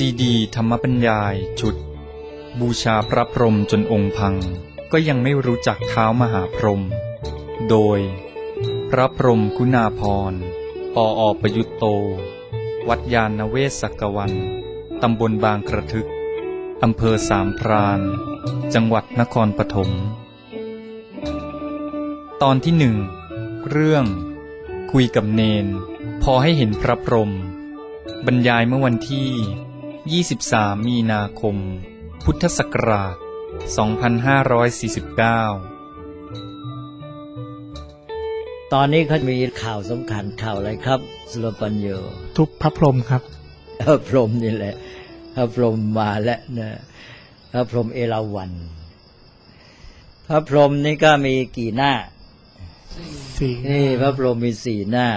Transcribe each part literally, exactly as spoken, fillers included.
ซีดีธรรมบรรยายชุดบูชาพระพรหมจนองค์พังก็ยังไม่รู้จักเท้ามหาพรหมโดยพระพรหมคุณาภรณ์ปออประยุตโตวัดยานเวศกวันตำบลบางกระทึกอำเภอสามพรานจังหวัดนครปฐมตอนที่หนึ่งเรื่องคุยกับเนนพอให้เห็นพระพรหมบรรยายเมื่อวันที่ยี่สิบสามมีนาคมพุทธศักราชสองพันห้าร้อยสี่สิบเก้าตอนนี้เขามีข่าวสำคัญข่าวอะไรครับสุรปัญโยทุบพระพรหมครับพระพรหมนี่แหละพระพรหมมาแล้วนะพระพรหมเอราวัณพระพรหมนี่ก็มีกี่หน้าสี่นี่พระพรหมมีสี่หน้า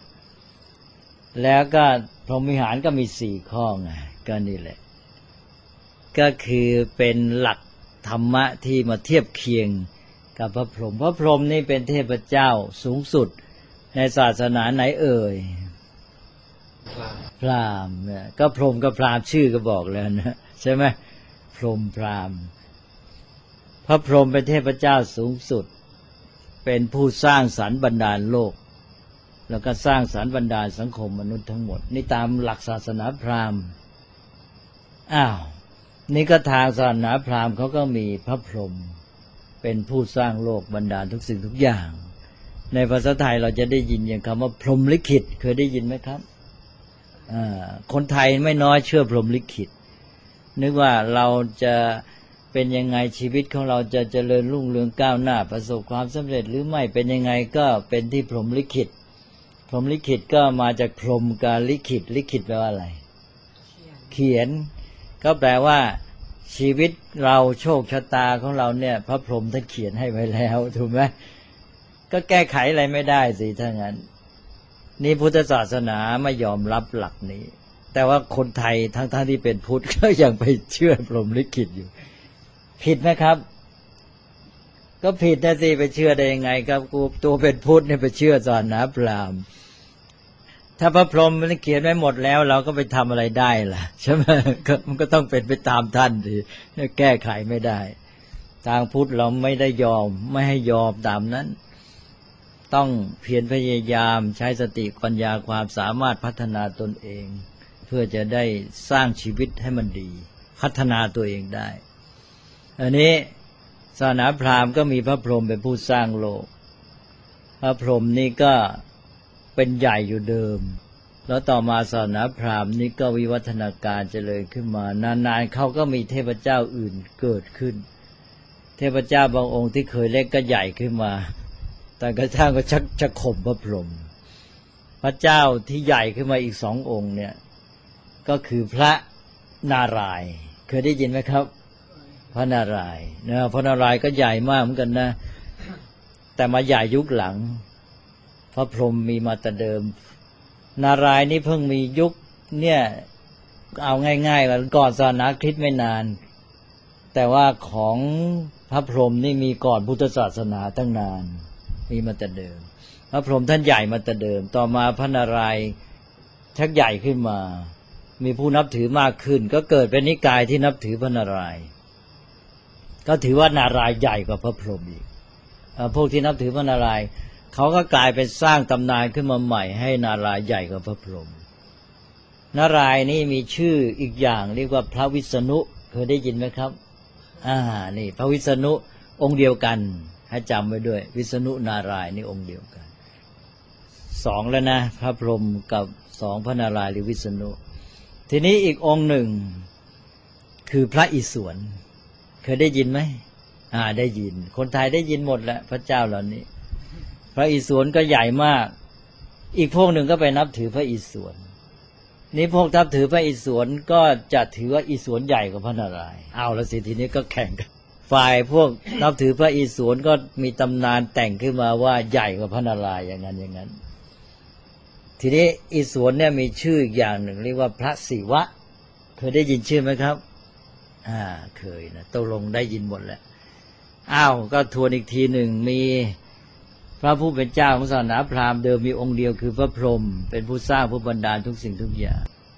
แล้วก็พรหมวิหารก็มีสี่ข้อไงก็นี่แหละก็คือเป็นหลักธรรมะที่มาเทียบเคียงกับพระพรหมพระพรหมนี่เป็นเทพเจ้าสูงสุดในศาสนาไหนเอ่ยพราหมณ์เนี่ยก็พรหมกับพราหมณ์ชื่อก็บอกแล้วนะใช่ไหมพรหมพราหมณ์พระพรหมเป็นเทพเจ้าสูงสุดเป็นผู้สร้างสรรค์บรรดาลโลกแล้วก็สร้างสรรค์บรรดาสังคมมนุษย์ทั้งหมดนี่ตามหลักศาสนาพราหมณ์อ้าวนี่ก็ทางศาสนาพราหมณ์เขาก็มีพระพรหมเป็นผู้สร้างโลกบรรดาทุกสิ่งทุกอย่างในภาษาไทยเราจะได้ยินอย่างคำว่าพรหมลิขิตเคยได้ยินไหมครับอ่าคนไทยไม่น้อยเชื่อพรหมลิขิตนึกว่าเราจะเป็นยังไงชีวิตของเราจะเจริญรุ่งเรืองก้าวหน้าประสบความสำเร็จหรือไม่เป็นยังไงก็เป็นที่พรหมลิขิตพรหมลิขิตก็มาจากพรหมกับลิขิตลิขิตแปลว่าอะไรเขียนก็แปลว่าชีวิตเราโชคชะตาของเราเนี่ยพระพรหมท่านเขียนให้ไว้แล้วถูกไหมก็แก้ไขอะไรไม่ได้สิถ้างั้นนี่พุทธศาสนาไม่ยอมรับหลักนี้แต่ว่าคนไทยทั้งๆที่เป็นพุทธก็ยังไปเชื่อพรหมลิขิตอยู่ผิดไหมครับก็ผิดนะสิไปเชื่อได้ยังไงครับกูตัวเป็นพุทธเนี่ยไปเชื่อศาสนาพราหมณ์ถ้าพระพรหมมันเขียนไว้หมดแล้วเราก็ไปทำอะไรได้ล่ะใช่ไหมมันก็ต้องเป็นไปตามท่านดิแก้ไขไม่ได้ทางพุทธเราไม่ได้ยอมไม่ให้ยอมตามนั้นต้องเพียรพยายามใช้สติปัญญาความสามารถพัฒนาตนเองเพื่อจะได้สร้างชีวิตให้มันดีพัฒนาตัวเองได้อันนี้ศาสนาพราหมณ์ก็มีพระพรหมเป็นผู้สร้างโลกพระพรหมนี่ก็เป็นใหญ่อยู่เดิมแล้วต่อมาศาสนาพราหมณ์นี่ก็วิวัฒนาการเจริญขึ้นมานานๆเขาก็มีเทพเจ้าอื่นเกิดขึ้นเทพเจ้าบางองค์ที่เคยเล็กก็ใหญ่ขึ้นมาแต่กระทั่งก็ชักจะข่มพระพรหมพระเจ้าที่ใหญ่ขึ้นมาอีกสององค์เนี่ยก็คือพระนารายณ์เคยได้ยินไหมครับพระนารายณ์นะพระนารายณ์ก็ใหญ่มากเหมือนกันนะแต่มาใหญ่ยุคหลังพระพรหมมีมาแต่เดิมนารายณ์นี่เพิ่งมียุคเนี่ยเอาง่ายๆว่าก่อนศาสนาคริสต์ไม่นานแต่ว่าของพระพรหมนี่มีก่อนพุทธศาสนาตั้งนานมีมาแต่เดิมพระพรหมท่านใหญ่มาแต่เดิมต่อมาพระนารายณ์ชักใหญ่ขึ้นมามีผู้นับถือมากขึ้นก็เกิดเป็นนิกายที่นับถือพระนารายณ์ก็ถือว่านารายณ์ใหญ่กว่าพระพรหมอีกพวกที่นับถือพระนารายณ์เขาก็กลายเป็นสร้างตำนานขึ้นมาใหม่ให้นารายณ์ใหญ่กว่าพระพรหมนารายณ์นี่มีชื่ออีกอย่างเรียกว่าพระวิษณุเคยได้ยินไหมครับอ่านี่พระวิษณุองค์เดียวกันให้จำไว้ด้วยวิษณุนารายณ์นี่องค์เดียวกันสองแล้วนะพระพรหมกับสองพระนารายณ์หรือวิษณุทีนี้อีกองค์หนึ่งคือพระอิศวรเคยได้ยินไหมอ่าได้ยินคนไทยได้ยินหมดแหละพระเจ้าเหล่านี้พระอิศวรก็ใหญ่มากอีกพวกหนึ่งก็ไปนับถือพระอิศวรนี้พวกนับถือพระอิศวรก็จะถือว่าอิศวรใหญ่กว่าพระนารายณ์เอาละสิทีนี้ก็แข่งกันฝ่ายพวกนับถือพระอิศวรก็มีตำนานแต่งขึ้นมาว่าใหญ่กว่าพระนารายณ์อย่างนั้นอย่างนั้นทีนี้อิศวรเนี่ยมีชื่ออีกอย่างหนึ่งเรียกว่าพระศิวะเคยได้ยินชื่อไหมครับอ่าเคยนะตกลงได้ยินหมดแล้วอ้าวก็ทวนอีกทีหนึ่งมีพระผู้เป็นเจ้าของศาสนาพราหมณ์เดิมมีองค์เดียวคือพระพรหมเป็นผู้สร้างผู้บันดาลทุกสิ่งทุกอย่างพ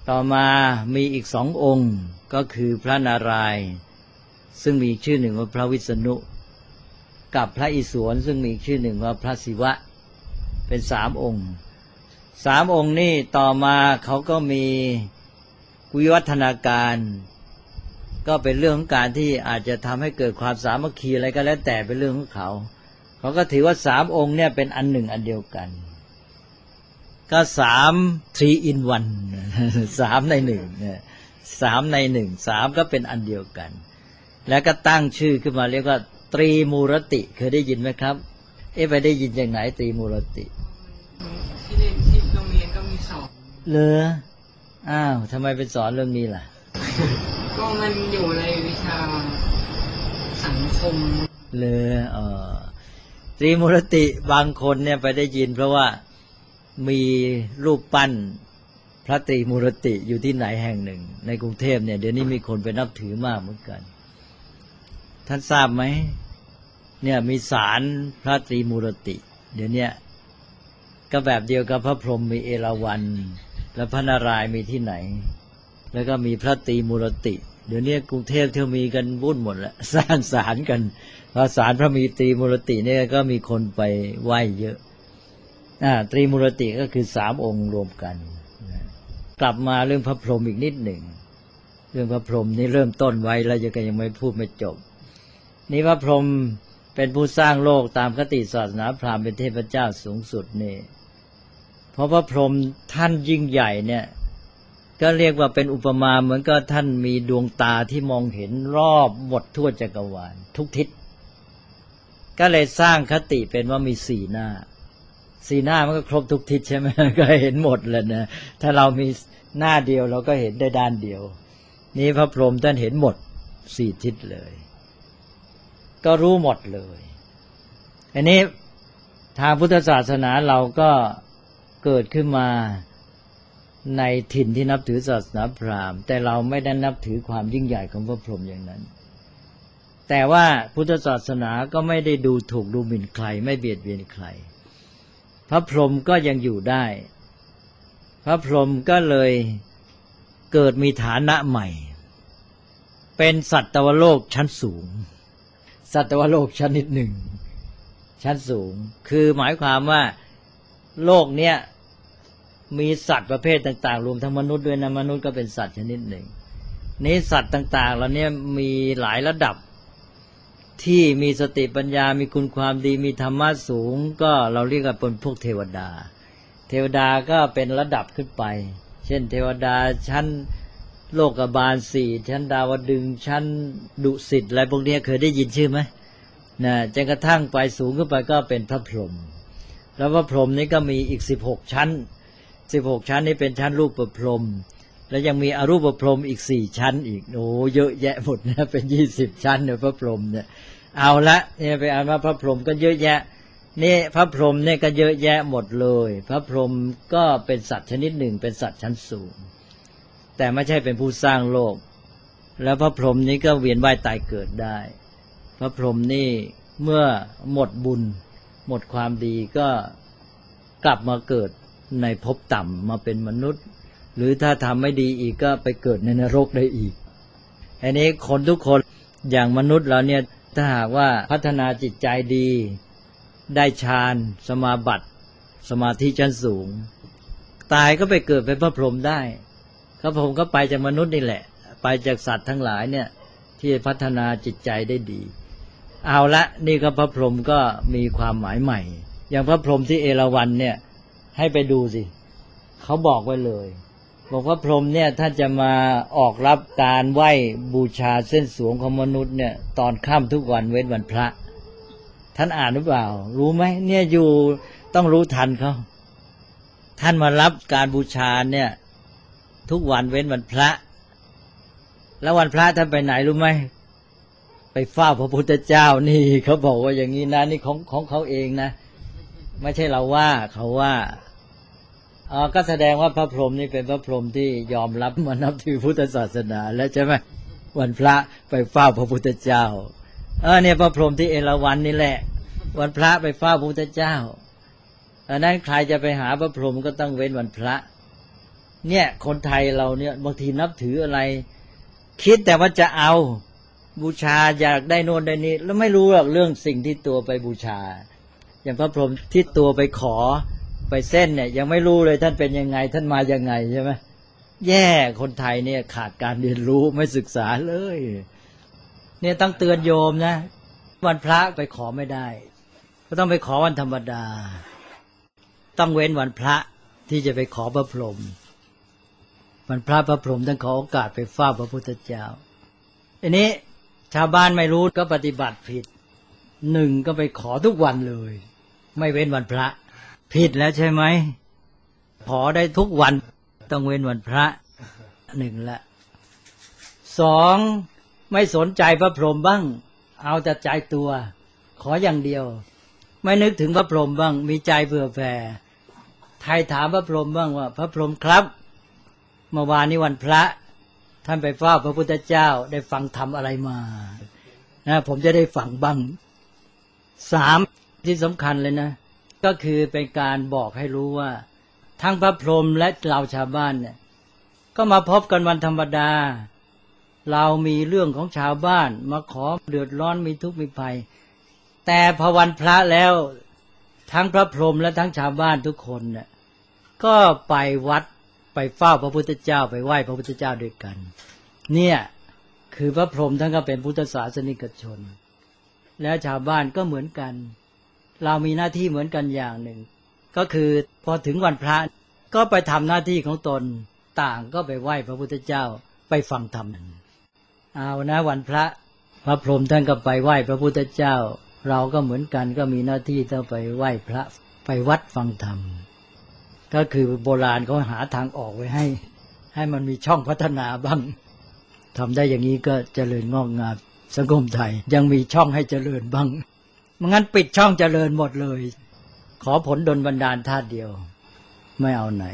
ต่อมามีอีกสององค์ก็คือพระนารายณ์ซึ่งมีชื่อหนึ่งว่าพระวิษณุกับพระอิศวรซึ่งมีชื่อหนึ่งว่าพระศิวะเป็นสามองค์สามองค์นี่ต่อมาเขาก็มีวิวัฒนาการก็เป็นเรื่องของการที่อาจจะทำให้เกิดความสามัคคีอะไรก็แล้วแต่เป็นเรื่องของเขาเขาก็ถือว่าสามองค์เนี่ยเป็นอันหนึ่งอันเดียวกันก็สาม three in one สามในหนึ่งสามในหนึ่งสามก็เป็นอันเดียวกันแล้วก็ตั้งชื่อขึ้นมาเรียกว่าตรีมูรติเคยได้ยินไหมครับเอ๊ะไปได้ยินจากไหนตรีมูรติที่เรียนที่โรงเรียนก็มีสอนเหรออ้าวทำไมไปสอนเรื่องนี้ล่ะก็มันอยู่ในวิชาสังคมเลยเออตรีมูรติบางคนเนี่ยไปได้ยินเพราะว่ามีรูปปั้นพระตรีมูรติอยู่ที่ไหนแห่งหนึ่งในกรุงเทพเนี่ยเดี๋ยวนี้มีคนไปนับถือมากเหมือนกันท่านทราบไหมเนี่ยมีศาลพระตรีมูรติเดี๋ยวนี้ก็แบบเดียวกับพระพรหมมีเอราวัณและพระนารายณ์มีที่ไหนแล้วก็มีพระตรีมูรติเดี๋ยวนี้กรุงเทพเที่ยวมีกันวุ่นหมดแล้วสร้างศาลกันพอศาลพระมีตรีมูรติเนี่ยก็มีคนไปไหว้เยอะอ่าตรีมูรติก็คือสามองค์รวมกันกลับมาเรื่องพระพรหมอีกนิดหนึ่งเรื่องพระพรหมนี่เริ่มต้นไว้แล้วยังยังไม่พูดไม่จบนี่พระพรหมเป็นผู้สร้างโลกตามคติศาสนาพราหมณ์เป็นเทพเจ้าสูงสุดนี่เพราะพระพรหมท่านยิ่งใหญ่เนี่ยก็เรียกว่าเป็นอุปมาเหมือนกับท่านมีดวงตาที่มองเห็นรอบหมดทั่วจักรวาลทุกทิศก็เลยสร้างคติเป็นว่ามีสี่หน้าสี่หน้ามันก็ครบทุกทิศใช่ไหมก็เห็นหมดเลยนะถ้าเรามีหน้าเดียวเราก็เห็นได้ด้านเดียวนี่พระพรหมท่านเห็นหมดสี่ทิศเลยก็รู้หมดเลยอันนี้ทางพุทธศาสนาเราก็เกิดขึ้นมาในถิ่นที่นับถือศาสนาพราหมณ์แต่เราไม่ได้นับถือความยิ่งใหญ่ของพระพรหมอย่างนั้นแต่ว่าพุทธศาสนาก็ไม่ได้ดูถูกดูหมิ่นใครไม่เบียดเบียนใครพระพรหมก็ยังอยู่ได้พระพรหมก็เลยเกิดมีฐานะใหม่เป็นสัตวโลกชั้นสูงสัตวโลกชนิดหนึ่งชั้นสูงคือหมายความว่าโลกเนี้ยมีสัตว์ประเภทต่างๆรวมทั้งมนุษย์ด้วยนะมนุษย์ก็เป็นสัตว์ชนิดหนึ่งนี้สัตว์ต่างๆเหล่านี้มีหลายระดับที่มีสติปัญญามีคุณความดีมีธรรมะสูงก็เราเรียกว่าเป็นพวกเทวดาเทวดาก็เป็นระดับขึ้นไปเช่นเทวดาชั้นโลกบาลสี่ชั้นดาวดึงส์ชั้นดุสิตอะไรพวกนี้เคยได้ยินชื่อไหมนะจนกระทั่งไปสูงขึ้นไปก็เป็นพระพรหมแล้วพระพรหมนี้ก็มีอีกสิบหกชั้นสิบหกชั้นนี้เป็นชั้นรูปพรหมแล้วยังมีอรูปพรหมอีกสี่ชั้นอีกโอ้เยอะแยะหมดนะเป็นยี่สิบชั้นเนี่ยพระพรหมเนี่ยเอาละเนี่ยไปอ่านว่าพระพรหมก็เยอะแยะนี่พระพรหมเนี่ยก็เยอะแยะหมดเลยพระพรหมก็เป็นสัตว์ชนิดหนึ่งเป็นสัตว์ชั้นสูงแต่ไม่ใช่เป็นผู้สร้างโลกแล้วพระพรหมนี้ก็เวียนว่ายตายเกิดได้พระพรหมนี่เมื่อหมดบุญหมดความดีก็กลับมาเกิดในภพต่ำมาเป็นมนุษย์หรือถ้าทำไม่ดีอีกก็ไปเกิดในนรกได้อีกอันนี้คนทุกคนอย่างมนุษย์เราเนี่ยถ้าหากว่าพัฒนาจิตใจดีได้ฌานสมาบัติสมาธิชั้นสูงตายก็ไปเกิดเป็นพระพรหมได้พระพรหมก็ไปจากมนุษย์นี่แหละไปจากสัตว์ทั้งหลายเนี่ยที่พัฒนาจิตใจได้ดีเอาละนี่ก็พระพรหมก็มีความหมายใหม่อย่างพระพรหมที่เอราวัณเนี่ยให้ไปดูสิเขาบอกไว้เลยบอกว่าพรหมเนี่ยถ้าจะมาออกรับการไหว้บูชาเส้นสวงของมนุษย์เนี่ยตอนค่ำทุกวันเว้นวันพระท่านอ่านหรือเปล่ารู้ไหมเนี่ยอยู่ต้องรู้ทันเขาท่านมารับการบูชาเนี่ยทุกวันเว้นวันพระแล้ววันพระท่านไปไหนรู้ไหมไปเฝ้าพระพุทธเจ้านี่เขาบอกว่าอย่างนี้นะนี่ของของเขาเองนะไม่ใช่เราว่าเขาว่าอ๋อก็แสดงว่าพระพรหมนี่เป็นพระพรหมที่ยอมรับมานับถือพุทธศาสนาแล้วใช่ไหมวันพระไปเฝ้าพระพุทธเจ้าเออเนี่ยพระพรหมที่เอราวัณนี่แหละวันพระไปเฝ้าพระพุทธเจ้าดังนั้นใครจะไปหาพระพรหมก็ต้องเว้นวันพระเนี่ยคนไทยเราเนี่ยบางทีนับถืออะไร คิดแต่ว่าจะเอาบูชาอยากได้โน่นได้นี่แล้วไม่รู้หรอกเรื่องสิ่งที่ตัวไปบูชาอย่างพระพรหมที่ตัวไปขอไปเส้นเนี่ยยังไม่รู้เลยท่านเป็นยังไงท่านมายังไงใช่ไหมแย่คนไทยเนี่ยขาดการเรียนรู้ไม่ศึกษาเลยเนี่ยต้องเตือนโยมนะวันพระไปขอไม่ได้ก็ต้องไปขอวันธรรมดาต้องเว้นวันพระที่จะไปขอพระพรหมวันพระพระพรหมท่านขอโอกาสไปเฝ้าพระพุทธเจ้าอันนี้ชาวบ้านไม่รู้ก็ปฏิบัติผิดหนึ่งก็ไปขอทุกวันเลยไม่เว้นวันพระผิดแล้วใช่ไหมขอได้ทุกวันต้องเว้นวันพระหนึ่งละสองไม่สนใจพระพรหมบ้างเอาแต่ใจตัวขออย่างเดียวไม่นึกถึงพระพรหมบ้างมีใจเผื่อแผ่ไทยถามพระพรหมบ้างว่าพระพรหมครับเมื่อวานนี้วันพระท่านไปเฝ้าพระพุทธเจ้าได้ฟังธรรมอะไรมานะผมจะได้ฟังบ้างสามที่สำคัญเลยนะก็คือเป็นการบอกให้รู้ว่าทั้งพระพรหมและเราชาวบ้านเนี่ยก็มาพบกันวันธรรมดาเรามีเรื่องของชาวบ้านมาขอเดือดร้อนมีทุกข์มีภัยแต่พอวันพระแล้วทั้งพระพรหมและทั้งชาวบ้านทุกคนเนี่ยก็ไปวัดไปเฝ้าพระพุทธเจ้าไปไหว้พระพุทธเจ้าด้วยกันเนี่ยคือพระพรหมท่านก็เป็นพุทธศาสนิกชนแล้วชาวบ้านก็เหมือนกันเรามีหน้าที่เหมือนกันอย่างหนึ่งก็คือพอถึงวันพระก็ไปทำหน้าที่ของตนต่างก็ไปไหว้พระพุทธเจ้าไปฟังธรรมเอานะวันพระพระพรหมท่านก็ไปไหว้พระพุทธเจ้าเราก็เหมือนกันก็มีหน้าที่ต้องไปไหว้พระไปวัดฟังธรรมก็คือโบราณเขาหาทางออกไว้ให้ให้มันมีช่องพัฒนาบ้างทำได้อย่างนี้ก็เจริญงอกงามสังคมไทยยังมีช่องให้เจริญบ้างไม่งั้นปิดช่องเจริญหมดเลยขอผลดลบันดาลธาตุเดียวไม่เอาไหน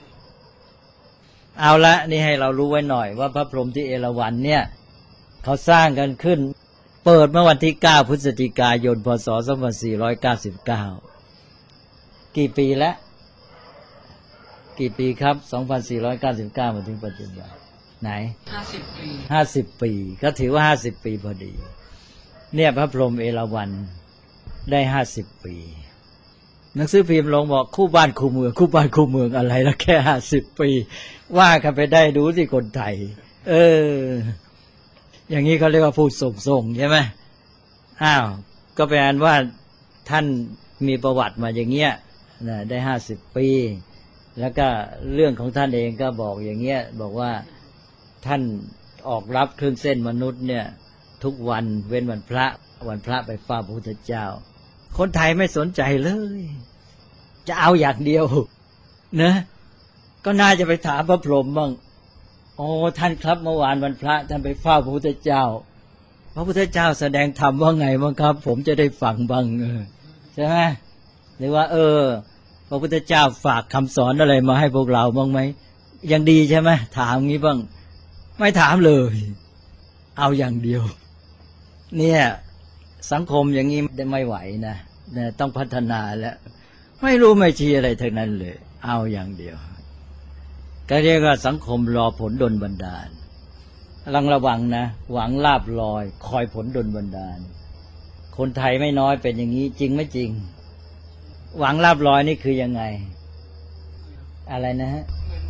เอาละนี่ให้เรารู้ไว้หน่อยว่าพระพรหมที่เอราวัณเนี่ยเขาสร้างกันขึ้นเปิดเมื่อวันที่เก้าพฤศจิกายนพ.ศ. สองพันสี่ร้อยเก้าสิบเก้ากี่ปีแล้วกี่ปีครับสองพันสี่ร้อยเก้าสิบเก้ามาถึงปัจจุบันไหนห้าสิบปีห้าสิบปีก็ถือว่าห้าสิบปีพอดีเนี่ยพระพรหมเอราวัณได้ห้าสิบปีหนังสือพิมพ์ลงบอกคู่บ้านคู่เมืองคู่บ้านคู่เมืองอะไรแล้วแค่ห้าสิบปีว่ากันไปได้ดูสิคนไทยเอออย่างนี้เขาเรียกว่าพูดส่งๆใช่ไหมอ้าวก็แปลว่าท่านมีประวัติมาอย่างเงี้ยนะได้ห้าสิบปีแล้วก็เรื่องของท่านเองก็บอกอย่างเงี้ยบอกว่าท่านออกรับเครื่องเส้นมนุษย์เนี่ยทุกวันเว้นวันพระวันพระไปเฝ้าพระพุทธเจ้าคนไทยไม่สนใจเลยจะเอาอย่างเดียวนะก็น่าจะไปถามพระพรหมบ้างโอ้ท่านครับเมื่อวานวันพระท่านไปเฝ้าพระพุทธเจ้าพระพุทธเจ้าแสดงธรรมว่าไงบ้างครับผมจะได้ฟังบ้างเออใช่ไหมหรือว่าเออพระพุทธเจ้าฝากคำสอนอะไรมาให้พวกเราบ้างไหมยังดีใช่ไหมถามงี้บ้างไม่ถามเลยเอาอย่างเดียวเนี่ยสังคมอย่างนี้ไม่ไหวนะเนี่ยต้องพัฒนาแล้วไม่รู้ไม่ชี้อะไรทั้งนั้นเลยเอาอย่างเดียวก็เรียกว่าสังคมรอผลดลบันดาลลังระวังนะหวังลาภลอยคอยผลดลบันดาลคนไทยไม่น้อยเป็นอย่างนี้จริงไม่จริงหวังลาภลอยนี่คือยังไงอะไรนะฮะ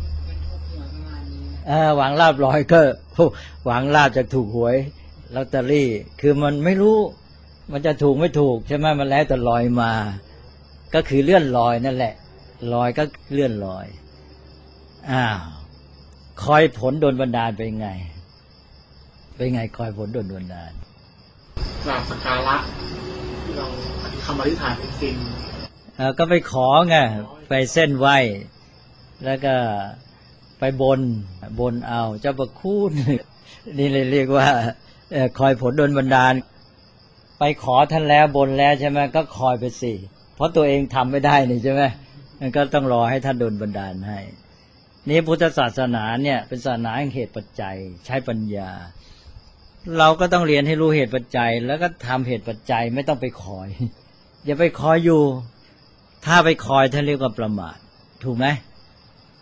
เออหวังลาภลอยก็หวังลาภจากถูกหวยลอตเตอรี่คือมันไม่รู้มันจะถูกไม่ถูกใช่ไหมมันแล้วแต่ลอยมาก็คือเลื่อนลอยนั่นแหละลอยก็เลื่อนลอยอ้าวคอยผลดลบันดาลเป็นไงเป็นไงคอยผลดลบันดาลกราบสักการะที่เราคำอธิษฐานเป็นจริงเออก็ไปขอไงไปเส้นไหว้แล้วก็ไปบนบนเอาเจ้าประคุณนี่เลยเรียกว่าคอยผลดลบันดาลไปขอท่านแล้วบนแล้วใช่ไหมก็คอยไปสิเพราะตัวเองทำไม่ได้นี่ใช่ไหมมันก็ต้องรอให้ท่านดลบันดาลให้นี่พุทธศาสนาเนี่ยเป็นศาสนาแห่งเหตุปัจจัยใช้ปัญญาเราก็ต้องเรียนให้รู้เหตุปัจจัยแล้วก็ทำเหตุปัจจัยไม่ต้องไปคอยอย่าไปคอยอยู่ถ้าไปคอยท่านเรียกว่าประมาทถูกไหม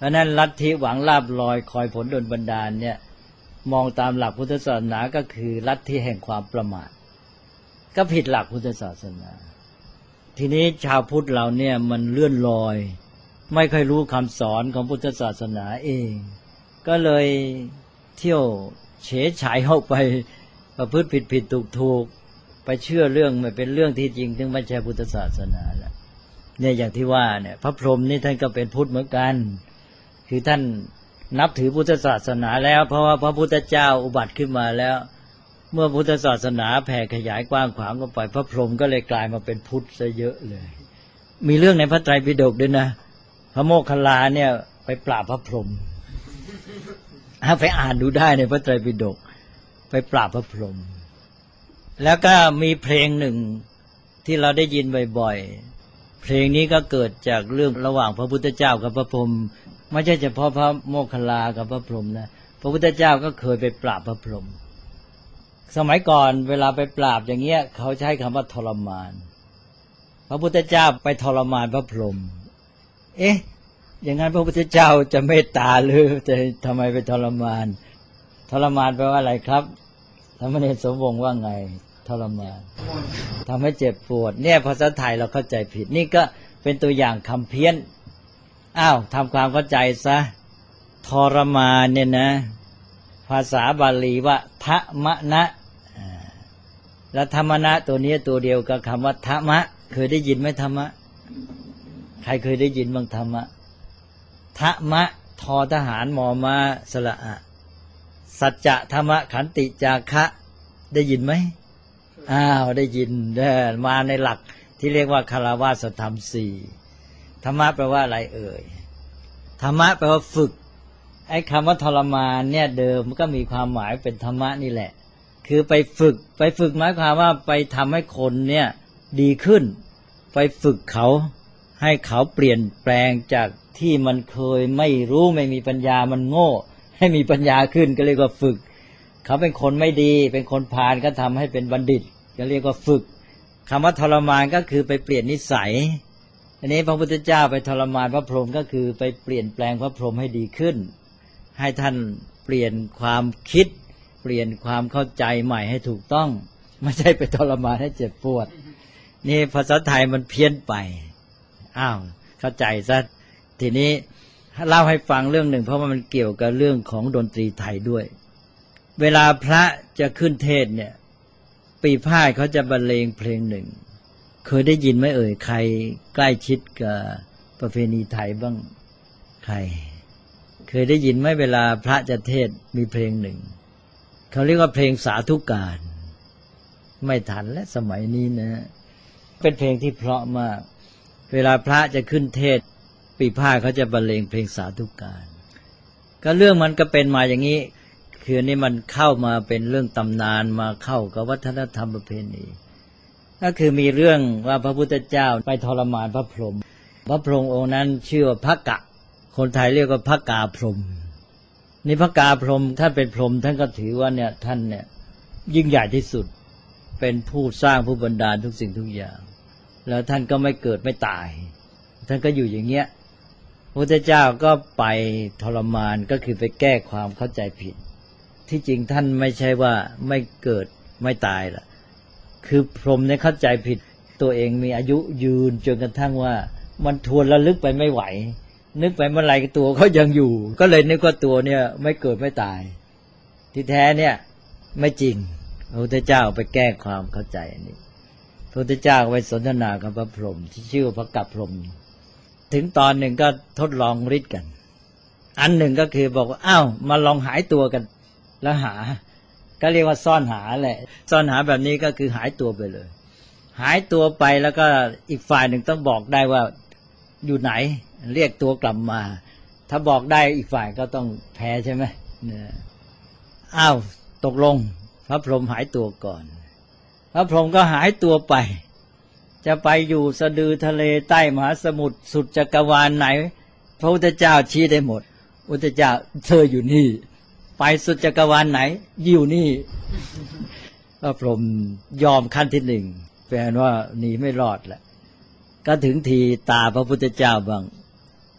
เพราะนั้นลัทธิหวังลาภลอยคอยผลดลบันดาลเนี่ยมองตามหลักพุทธศาสนาก็คือลัทธิแห่งความประมาทก็ผิดหลักพุทธศาสนาทีนี้ชาวพุทธเราเนี่ยมันเลื่อนลอยไม่ค่อยรู้คำสอนของพุทธศาสนาเองก็เลยเที่ยวเฉยฉายเข้าไปประพฤติผิดผิดถูกถูกไปเชื่อเรื่องไม่เป็นเรื่องที่จริงถึงไม่ใช่พุทธศาสนาแล้วเนี่ยอย่างที่ว่าเนี่ยพระพรหมนี่ท่านก็เป็นพุทธเหมือนกันคือท่านนับถือพุทธศาสนาแล้วเพราะว่าพระพุทธเจ้าอุบัติขึ้นมาแล้วเมื่อพุทธศาสนาแผ่ขยายกว้างขวางออกไปพระพรหมก็เลยกลายมาเป็นพุทธซะเยอะเลยมีเรื่องในพระไตรปิฎกด้วยนะพระโมคคัลลาเนี่ยไปปราบพระพรหมไปอ่านดูได้ในพระไตรปิฎกไปปราบพระพรหมแล้วก็มีเพลงหนึ่งที่เราได้ยินบ่อยๆเพลงนี้ก็เกิดจากเรื่องระหว่างพระพุทธเจ้ากับพระพรหมไม่ใช่เฉพาะพระโมคคัลลากับพระพรหมนะพระพุทธเจ้าก็เคยไปปราบพระพรหมสมัยก่อนเวลาไปปราบอย่างเงี้ยเขาใช้คำว่าทรมานพระพุทธเจ้าไปทรมานพระพรหมเอ๊ะอย่างนั้นพระพุทธเจ้าจะเมตตาหรือจะทำไมไปทรมานทรมานแปลว่าอะไรครับสามเณรสมวงศ์ว่าไงทรมานทำให้เจ็บปวดเนี่ยภาษาไทยเราเข้าใจผิดนี่ก็เป็นตัวอย่างคำเพี้ยนอ้าวทำความเข้าใจซะทรมานเนี่ยนะภาษาบาลีว่าทะมะนะแล้วธรรมนะตัวนี้ตัวเดียวกับคำว่าธรรมะเคยได้ยินไหมธรรมะใครเคยได้ยินบ้างธรรมะธรรมะทอทหารมอมาสระอะสัจจะธรรมะขันติจาคะได้ยินไหมอ้าวได้ยินได้มาในหลักที่เรียกว่าคารวะธรรมสี่ธรรมะแปลว่าอะไรเอ่ยธรรมะแปลว่าฝึกไอ้คำว่าทรมานเนี่ยเดิมก็มีความหมายเป็นธรรมะนี่แหละคือไปฝึกไปฝึกหมายความว่าไปทำให้คนเนี่ยดีขึ้นไปฝึกเขาให้เขาเปลี่ยนแปลงจากที่มันเคยไม่รู้ไม่มีปัญญามันโง่ให้มีปัญญาขึ้นก็เรียกว่าฝึกเขาเป็นคนไม่ดีเป็นคนพาลก็ทำให้เป็นบัณฑิตก็เรียกว่าฝึกคำว่าทรมานก็คือไปเปลี่ยนนิสัยอันนี้พระพุทธเจ้าไปทรมานพระพรหมก็คือไปเปลี่ยนแปลงพระพรหมให้ดีขึ้นให้ท่านเปลี่ยนความคิดเปลี่ยนความเข้าใจใหม่ให้ถูกต้องไม่ใช่ไปทรมานให้เจ็บปวดนี่ภาษาไทยมันเพี้ยนไปอ้าวเข้าใจซะทีนี้เล่าให้ฟังเรื่องหนึ่งเพราะว่ามันเกี่ยวกับเรื่องของดนตรีไทยด้วยเวลาพระจะขึ้นเทศน์เนี่ยปีพาดเขาจะบรรเลงเพลงหนึ่งเคยได้ยินไหมเอ่ยใครใกล้ชิดกับประเพณีไทยบ้างใครเคยได้ยินไหมเวลาพระจะเทศน์มีเพลงหนึ่งเขาเรียกว่าเพลงสาธุการไม่ทันและสมัยนี้นะเป็นเพลงที่เพราะมากเวลาพระจะขึ้นเทศน์ปีพาดเขาจะบรรเลงเพลงสาธุการก็เรื่องมันก็เป็นมาอย่างนี้คือนี่มันเข้ามาเป็นเรื่องตำนานมาเข้ากับวัฒนธรรมประเพณีก็คือมีเรื่องว่าพระพุทธเจ้าไปทรมานพระพรหมพระพรหมองค์นั้นชื่อว่าพระกะคนไทยเรียกว่าพระกาพรหมนี่พระกาพรหมท่านเป็นพรหมท่านก็ถือว่าเนี่ยท่านเนี่ยยิ่งใหญ่ที่สุดเป็นผู้สร้างผู้บันดาลทุกสิ่งทุกอย่างแล้วท่านก็ไม่เกิดไม่ตายท่านก็อยู่อย่างเงี้ยพระพุทธเจ้าก็ไปทรมานก็คือไปแก้ความเข้าใจผิดที่จริงท่านไม่ใช่ว่าไม่เกิดไม่ตายล่ะคือพรหมเนี่ยเข้าใจผิดตัวเองมีอายุยืนจนกระทั่งว่ามันทวนระลึกไปไม่ไหวนึกไปเมื่อไหร่ตัวเขายังอยู่ก็เลยนึกว่าตัวเนี่ยไม่เกิดไม่ตายที่แท้เนี่ยไม่จริงพระพุทธเจ้าไปแก้ความเข้าใจอันนี้พระพุทธเจ้าไปสนทนากับพระพรหมที่ชื่อพระกัปพรหมถึงตอนหนึ่งก็ทดลองฤทธิ์กันอันหนึ่งก็คือบอกว่าอ้าวมาลองหายตัวกันแล้วหาก็เรียกว่าซ่อนหาแหละซ่อนหาแบบนี้ก็คือหายตัวไปเลยหายตัวไปแล้วก็อีกฝ่ายหนึ่งต้องบอกได้ว่าอยู่ไหนเรียกตัวกลับมาถ้าบอกได้อีกฝ่ายก็ต้องแพ้ใช่ไหมเนี่ยอ้าวตกลงพระพรหมหายตัวก่อนพระพรหมก็หายตัวไปจะไปอยู่สะดือทะเลใต้มหาสมุทรสุดจักรวาลไหนพระพุทธเจ้าชี้ได้หมดพระพุทธเจ้าเธออยู่นี่ไปสุดจักรวาลไหนอยู่นี่พระพรหมยอมขั้นที่หนึ่งแปลว่าหนีไม่รอดแหละก็ถึงทีตาพระพุทธเจ้าบ้าง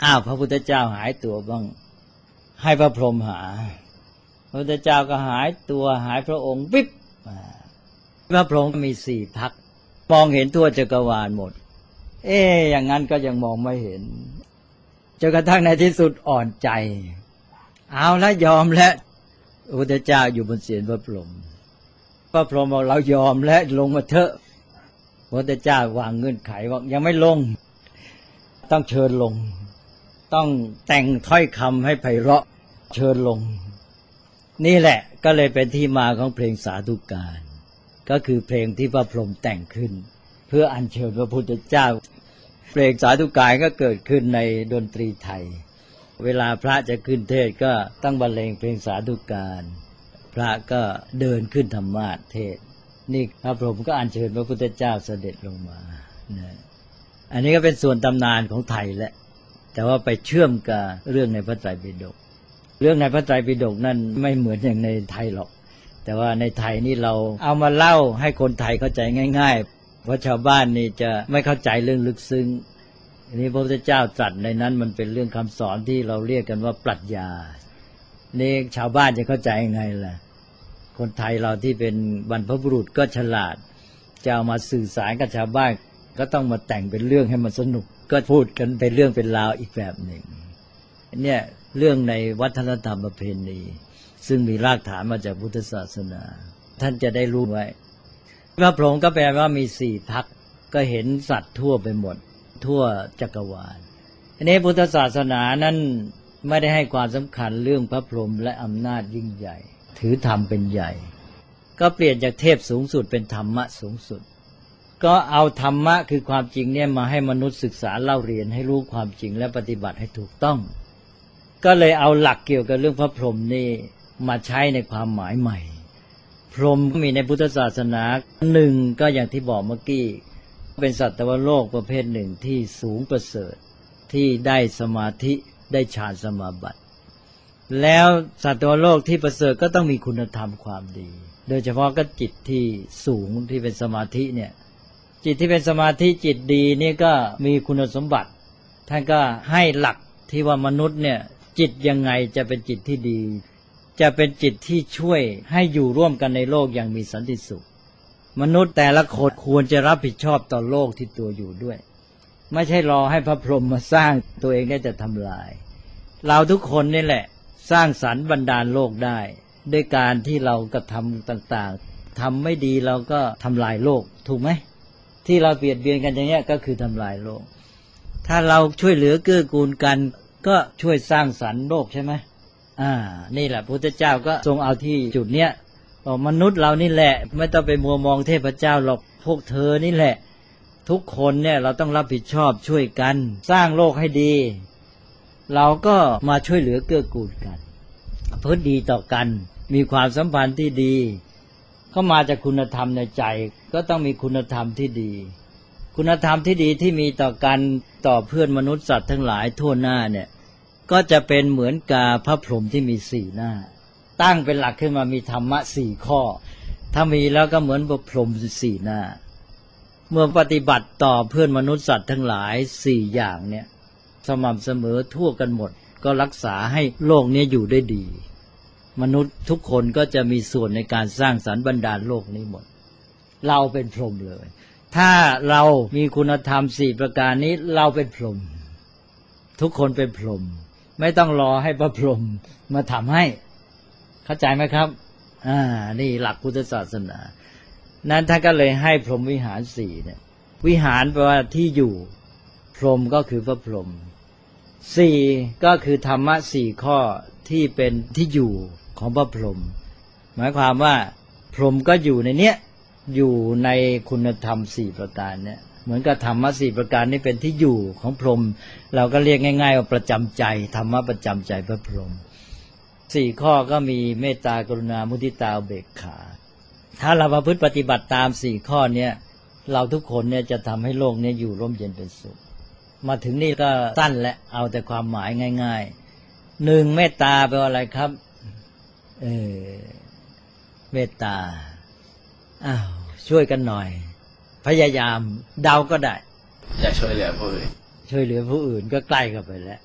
อ้าวพระพุทธเจ้าหายตัวบ้างให้พระพรหมหาพระพุทธเจ้าก็หายตัวหายพระองค์วิบพระพรหมมีสี่พักมองเห็นทั่วจักรวาลหมดเอ๊ะอย่างนั้นก็ยังมองไม่เห็นจนกระทั่งในที่สุดอ่อนใจเอาแล้วยอมแล้วพระพุทธเจ้าอยู่บนเศียรพระพรหมพระพรหมบอกเรายอมแล้วลงมาเถอะพระพุทธเจ้าวางเงื่อนไขว่ายังไม่ลงต้องเชิญลงต้องแต่งถ้อยคำให้ไพเราะเชิญลงนี่แหละก็เลยเป็นที่มาของเพลงสาธุการก็คือเพลงที่พระพรหมแต่งขึ้นเพื่ออัญเชิญพระพุทธเจ้าเพลงสาธุการก็เกิดขึ้นในดนตรีไทยเวลาพระจะขึ้นเทศก็ต้องบรรเลงเพลงสาธุการพระก็เดินขึ้นธรรมาสน์เทศนี่พระพรหมก็อัญเชิญพระพุทธเจ้าเสด็จลงมานะอันนี้ก็เป็นส่วนตำนานของไทยแหละแต่ว่าไปเชื่อมกับเรื่องในพระไตรปิฎกเรื่องในพระไตรปิฎกนั่นไม่เหมือนอย่างในไทยหรอกแต่ว่าในไทยนี่เราเอามาเล่าให้คนไทยเข้าใจง่ายๆเพราะชาวบ้านนี่จะไม่เข้าใจเรื่องลึกซึ้งอันนี้พระพุทธเจ้าตรัสในนั้นมันเป็นเรื่องคำสอนที่เราเรียกกันว่าปรัชญานี่ชาวบ้านจะเข้าใจยังไงล่ะคนไทยเราที่เป็นบรรพบุรุษก็ฉลาดจะเอามาสื่อสารกับชาวบ้านก็ต้องมาแต่งเป็นเรื่องให้มันสนุกก็พูดกันเป็นเรื่องเป็นราวอีกแบบหนึ่งเนี่ยเรื่องในวัฒนธรรมประเพณีซึ่งมีรากฐานมาจากพุทธศาสนาท่านจะได้รู้ไว้พระพรหมก็แปลว่ามีสี่พรรคก็เห็นสัตว์ทั่วไปหมดทั่วจักรวาลอันนี้พุทธศาสนานั้นไม่ได้ให้ความสำคัญเรื่องพระพรหมและอำนาจยิ่งใหญ่ถือธรรมเป็นใหญ่ก็เปลี่ยนจากเทพสูงสุดเป็นธรรมะสูงสุดก็เอาธรรมะคือความจริงเนี่ยมาให้มนุษย์ศึกษาเล่าเรียนให้รู้ความจริงและปฏิบัติให้ถูกต้องก็เลยเอาหลักเกี่ยวกับเรื่องพระพรหมนี่มาใช้ในความหมายใหม่พรหมมีในพุทธศาสนาหนึ่งก็อย่างที่บอกเมื่อกี้เป็นสัตวโลกประเภทหนึ่งที่สูงประเสริฐที่ได้สมาธิได้ฌานสมาบัติแล้วสัตวโลกที่ประเสริฐก็ต้องมีคุณธรรมความดีโดยเฉพาะก็จิตที่สูงที่เป็นสมาธิเนี่ยจิตที่เป็นสมาธิจิตดีนี่ก็มีคุณสมบัติท่านก็ให้หลักที่ว่ามนุษย์เนี่ยจิตยังไงจะเป็นจิตที่ดีจะเป็นจิตที่ช่วยให้อยู่ร่วมกันในโลกอย่างมีสันติสุขมนุษย์แต่ละคนควรจะรับผิดชอบต่อโลกที่ตัวอยู่ด้วยไม่ใช่รอให้พระพรหมมาสร้างตัวเองได้แต่ทำลายเราทุกคนนี่แหละสร้างสรรค์บันดาลโลกได้ด้วยการที่เรากระทำต่างๆทำไม่ดีเราก็ทำลายโลกถูกไหมที่เราเบียดเบียนกันอย่างนี้ก็คือทำลายโลกถ้าเราช่วยเหลือเกื้อกูลกันก็ช่วยสร้างสรรค์โลกใช่ไหมอ่านี่แหละพระพุทธเจ้าก็ทรงเอาที่จุดเนี้ยบอกมนุษย์เรานี่แหละไม่ต้องไปมัวมองเทพเจ้าหรอกพวกเธอนี่แหละทุกคนเนี่ยเราต้องรับผิดชอบช่วยกันสร้างโลกให้ดีเราก็มาช่วยเหลือเกื้อกูลกันเพื่อดีต่อกันมีความสัมพันธ์ที่ดีก็มาจากคุณธรรมในใจก็ต้องมีคุณธรรมที่ดีคุณธรรมที่ดีที่มีต่อกันต่อเพื่อนมนุษย์สัตว์ทั้งหลายทั่วหน้าเนี่ยก็จะเป็นเหมือนกับพระพรหมที่มีสี่หน้าตั้งเป็นหลักขึ้นมามีธรรมะสี่ข้อถ้ามีแล้วก็เหมือนพระพรหมสี่หน้าเมื่อปฏิบัติต่อเพื่อนมนุษย์สัตว์ทั้งหลายสี่อย่างเนี่ยสม่ำเสมอทั่วกันหมดก็รักษาให้โลกนี้อยู่ได้ดีมนุษย์ทุกคนก็จะมีส่วนในการสร้างสรรค์บันดาลโลกนี้หมดเราเป็นพรหมเลยถ้าเรามีคุณธรรมสี่ประการนี้เราเป็นพรหมทุกคนเป็นพรหมไม่ต้องรอให้พระพรหมมาทำให้เข้าใจไหมครับอ่านี่หลักพุทธศาสนานั้นท่านก็เลยให้พรหมวิหารสี่เนี่ยวิหารแปลว่าที่อยู่พรหมก็คือพระพรหมสี่ก็คือธรรมะสี่ข้อที่เป็นที่อยู่ของพระพรหมหมายความว่าพรหมก็อยู่ในเนี้ยอยู่ในคุณธรรมสี่ประการเนี่ยเหมือนกับธรรมะสี่ประการนี้เป็นที่อยู่ของพรหมเราก็เรียกง่ายๆว่าประจำใจธรรมะประจำใจพระพรหมสี่ข้อก็มีเมตตากรุณามุทิตาอุเบกขาถ้าเราประพฤติปฏิบัติตามสี่ข้อเนี้ยเราทุกคนเนี่ยจะทำให้โลกนี้อยู่ร่มเย็นเป็นสุขมาถึงนี่ก็สั้นและเอาแต่ความหมายง่ายๆหนึ่งเมตตาแปลว่าอะไรครับเออเมตตาอ้าวช่วยกันหน่อยพยายามเดาก็ได้อยากช่วยเหลือผู้อื่นช่วยเหลือผู้อื่นก็ใกล้เข้าไปแล้ว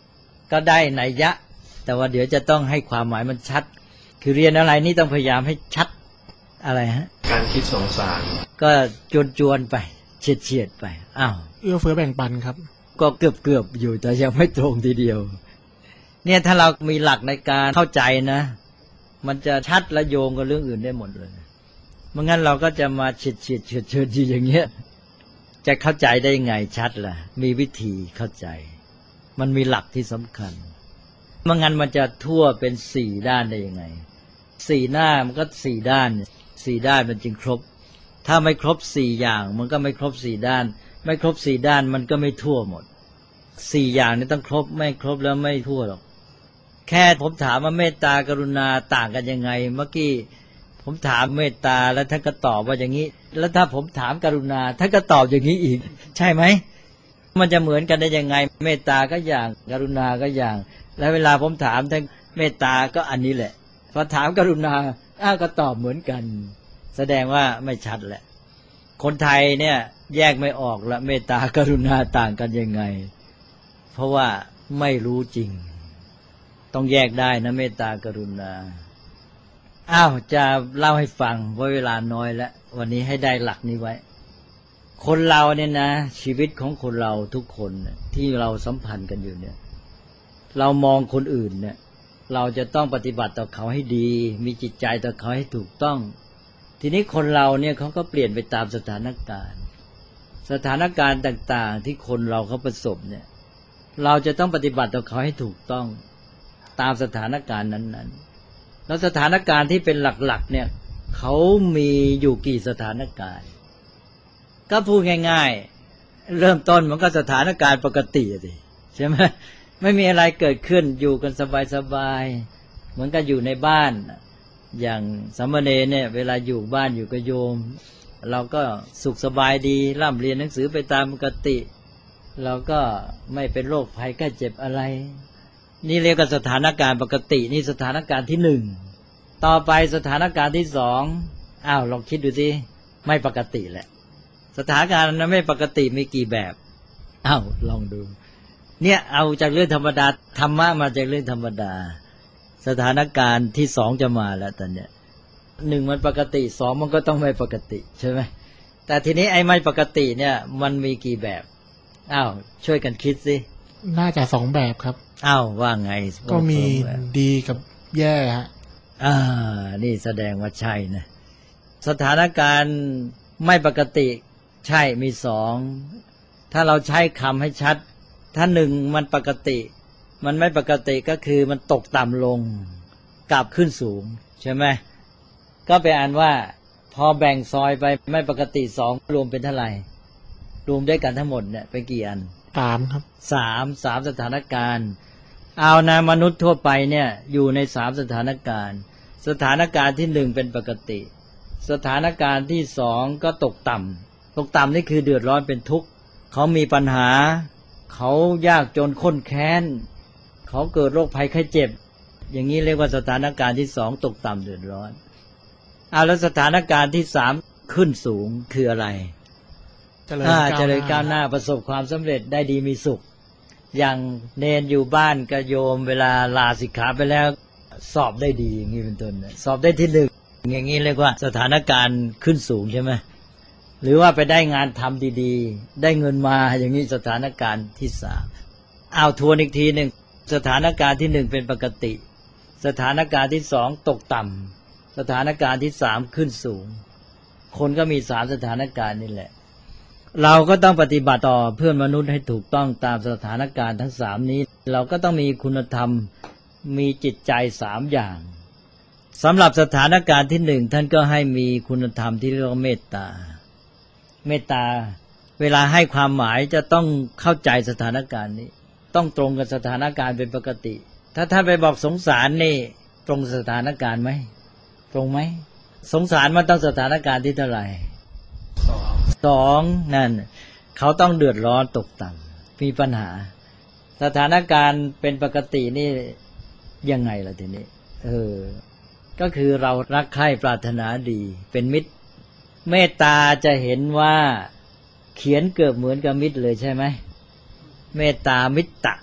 ก็ได้นัยยะแต่ว่าเดี๋ยวจะต้องให้ความหมายมันชัดคือเรียนอะไรนี่ต้องพยายามให้ชัดอะไรฮะการคิดสงสารก็จวนๆไปเฉียดๆไปอ้าวเอื้อเฟื้อแบ่งปันครับก็เกือบๆอยู่แต่ยังไม่ตรงทีเดียวเนี่ยถ้าเรามีหลักในการเข้าใจนะมันจะชัดและโยงกับเรื่องอื่นได้หมดเลยไม่งั้นเราก็จะมาเฉียดเฉียดเฉียดเฉียดอย่างเงี้ยจะเข้าใจได้ไงชัดล่ะมีวิธีเข้าใจมันมีหลักที่สำคัญไม่งั้นมันจะทั่วเป็นสี่ด้านได้ยังไงสี่หน้ามันก็สี่ด้านสี่ด้านมันจึงครบถ้าไม่ครบสี่อย่างมันก็ไม่ครบสี่ด้านไม่ครบสี่ด้านมันก็ไม่ทั่วหมดสี่อย่างนี้ต้องครบไม่ครบแล้วไม่ทั่วหรอกแค่ผมถามว่าเมตตากรุณาต่างกันยังไงเมื่อกี้ผมถามเมตตาแล้วท่านก็ตอบว่าอย่างนี้แล้วถ้าผมถามกรุณาท่านก็ตอบอย่างนี้อีกใช่ไหมมันจะเหมือนกันได้ยังไงเมตตาก็อย่างกรุณาก็อย่างแล้วเวลาผมถามท่านเมตตาก็อันนี้แหละพอถามกรุณาอ้าวก็ตอบเหมือนกันแสดงว่าไม่ชัดแหละคนไทยเนี่ยแยกไม่ออกละเมตตากรุณาต่างกันยังไงเพราะว่าไม่รู้จริงต้องแยกได้นะเมตตากรุณาอ้าวจะเล่าให้ฟังว่าเวลาน้อยแล้ววันนี้ให้ได้หลักนี้ไว้คนเราเนี่ยนะชีวิตของคนเราทุกคนที่เราสัมพันธ์กันอยู่เนี่ยเรามองคนอื่นเนี่ยเราจะต้องปฏิบัติต่อเขาให้ดีมีจิตใจต่อเขาให้ถูกต้องทีนี้คนเราเนี่ยเขาก็เปลี่ยนไปตามสถานการณ์สถานการณ์ต่างๆที่คนเราเขาประสบเนี่ยเราจะต้องปฏิบัติต่อเขาให้ถูกต้องตามสถานการณ์นั้นๆแล้วสถานการณ์ที่เป็นหลักๆเนี่ยเขามีอยู่กี่สถานการณ์ก็พูดง่ายๆเริ่มต้นมันก็สถานการณ์ปกติสิใช่ไหมไม่มีอะไรเกิดขึ้นอยู่กันสบายๆเหมือนกับอยู่ในบ้านอย่างสามเณรเนี่ยเวลาอยู่บ้านอยู่กับโยมเราก็สุขสบายดีร่ำเรียนหนังสือไปตามปกติเราก็ไม่เป็นโรคภัยไข้เจ็บอะไรนี่เรียกว่าสถานการณ์ปกตินี่สถานการณ์ที่หนึ่งต่อไปสถานการณ์ที่สองอ้าวลองคิดดูสิไม่ปกติแหละสถานการณ์นั้นไม่ปกติมีกี่แบบอ้าวลองดูเนี่ยเอาจากเรื่องธรรมดาธรรมะมาจากเรื่องธรรมดาสถานการณ์ที่สองจะมาแล้วตอนเนี้ยหนึ่งมันปกติสองมันก็ต้องไม่ปกติใช่ไหมแต่ทีนี้ไอ้ไม่ปกติเนี่ยมันมีกี่แบบอ้าวช่วยกันคิดสิน่าจะสองแบบครับอ้าวว่าไงก็มีดีกับแย่ฮะอ่านี่แสดงว่าใช่นะสถานการณ์ไม่ปกติใช่มีสองถ้าเราใช้คำให้ชัดถ้าหนึ่งมันปกติมันไม่ปกติก็คือมันตกต่ำลงกลับขึ้นสูงใช่ไหมก็ไปอ่านว่าพอแบ่งซอยไปไม่ปกติสองรวมเป็นเท่าไหร่รวมด้วยกันทั้งหมดเนี่ยเป็นกี่อันสามครับสามสามสถานการณ์เอานะมนุษย์ทั่วไปเนี่ยอยู่ในสามสถานการณ์สถานการณ์ที่หนึ่งเป็นปกติสถานการณ์ที่สองก็ตกต่ำตกต่ำนี่คือเดือดร้อนเป็นทุกข์เขามีปัญหาเขายากจนข้นแค้นเขาเกิดโรคภัยไข้เจ็บอย่างนี้เรียกว่าสถานการณ์ที่สองตกต่ำเดือดร้อนเอาแล้วสถานการณ์ที่สามขึ้นสูงคืออะไรเจริญเจริญก้าวหน้าประสบความสำเร็จได้ดีมีสุขอย่างเนนอยู่บ้านกับโยมเวลาลาสิกขาไปแล้วสอบได้ดีอย่างนี้เป็นต้นสอบได้ที่หนึ่งอย่างนี้เรียกว่าสถานการณ์ขึ้นสูงใช่ไหมหรือว่าไปได้งานทำดีๆได้เงินมาอย่างนี้สถานการณ์ที่สามเอาทวนอีกทีหนึ่งสถานการณ์ที่หนึ่งเป็นปกติสถานการณ์ที่สองตกต่ำสถานการณ์ที่สามขึ้นสูงคนก็มีสามสถานการณ์นี่แหละเราก็ต้องปฏิบัติต่อเพื่อนมนุษย์ให้ถูกต้องตามสถานการณ์ทั้งสามนี้เราก็ต้องมีคุณธรรมมีจิตใจสามอย่างสำหรับสถานการณ์ที่หนึ่งท่านก็ให้มีคุณธรรมที่เรียกว่าเมตตาเมตตาเวลาให้ความหมายจะต้องเข้าใจสถานการณ์นี้ต้องตรงกับสถานการณ์เป็นปกติถ้าท่านไปบอกสงสารนี่ตรงสถานการณ์ไหมตรงไหมสงสารมันต้องสถานการณ์ที่เท่าไหร่สองสองนั่นเขาต้องเดือดร้อนตกต่ำมีปัญหาสถานการณ์เป็นปกตินี่ยังไงล่ะทีนี้เออก็คือเรารักใคร่ปรารถนาดีเป็นมิตรเมตตาจะเห็นว่าเขียนเกือบเหมือนกับมิตรเลยใช่ไหมเมตตามิตรภ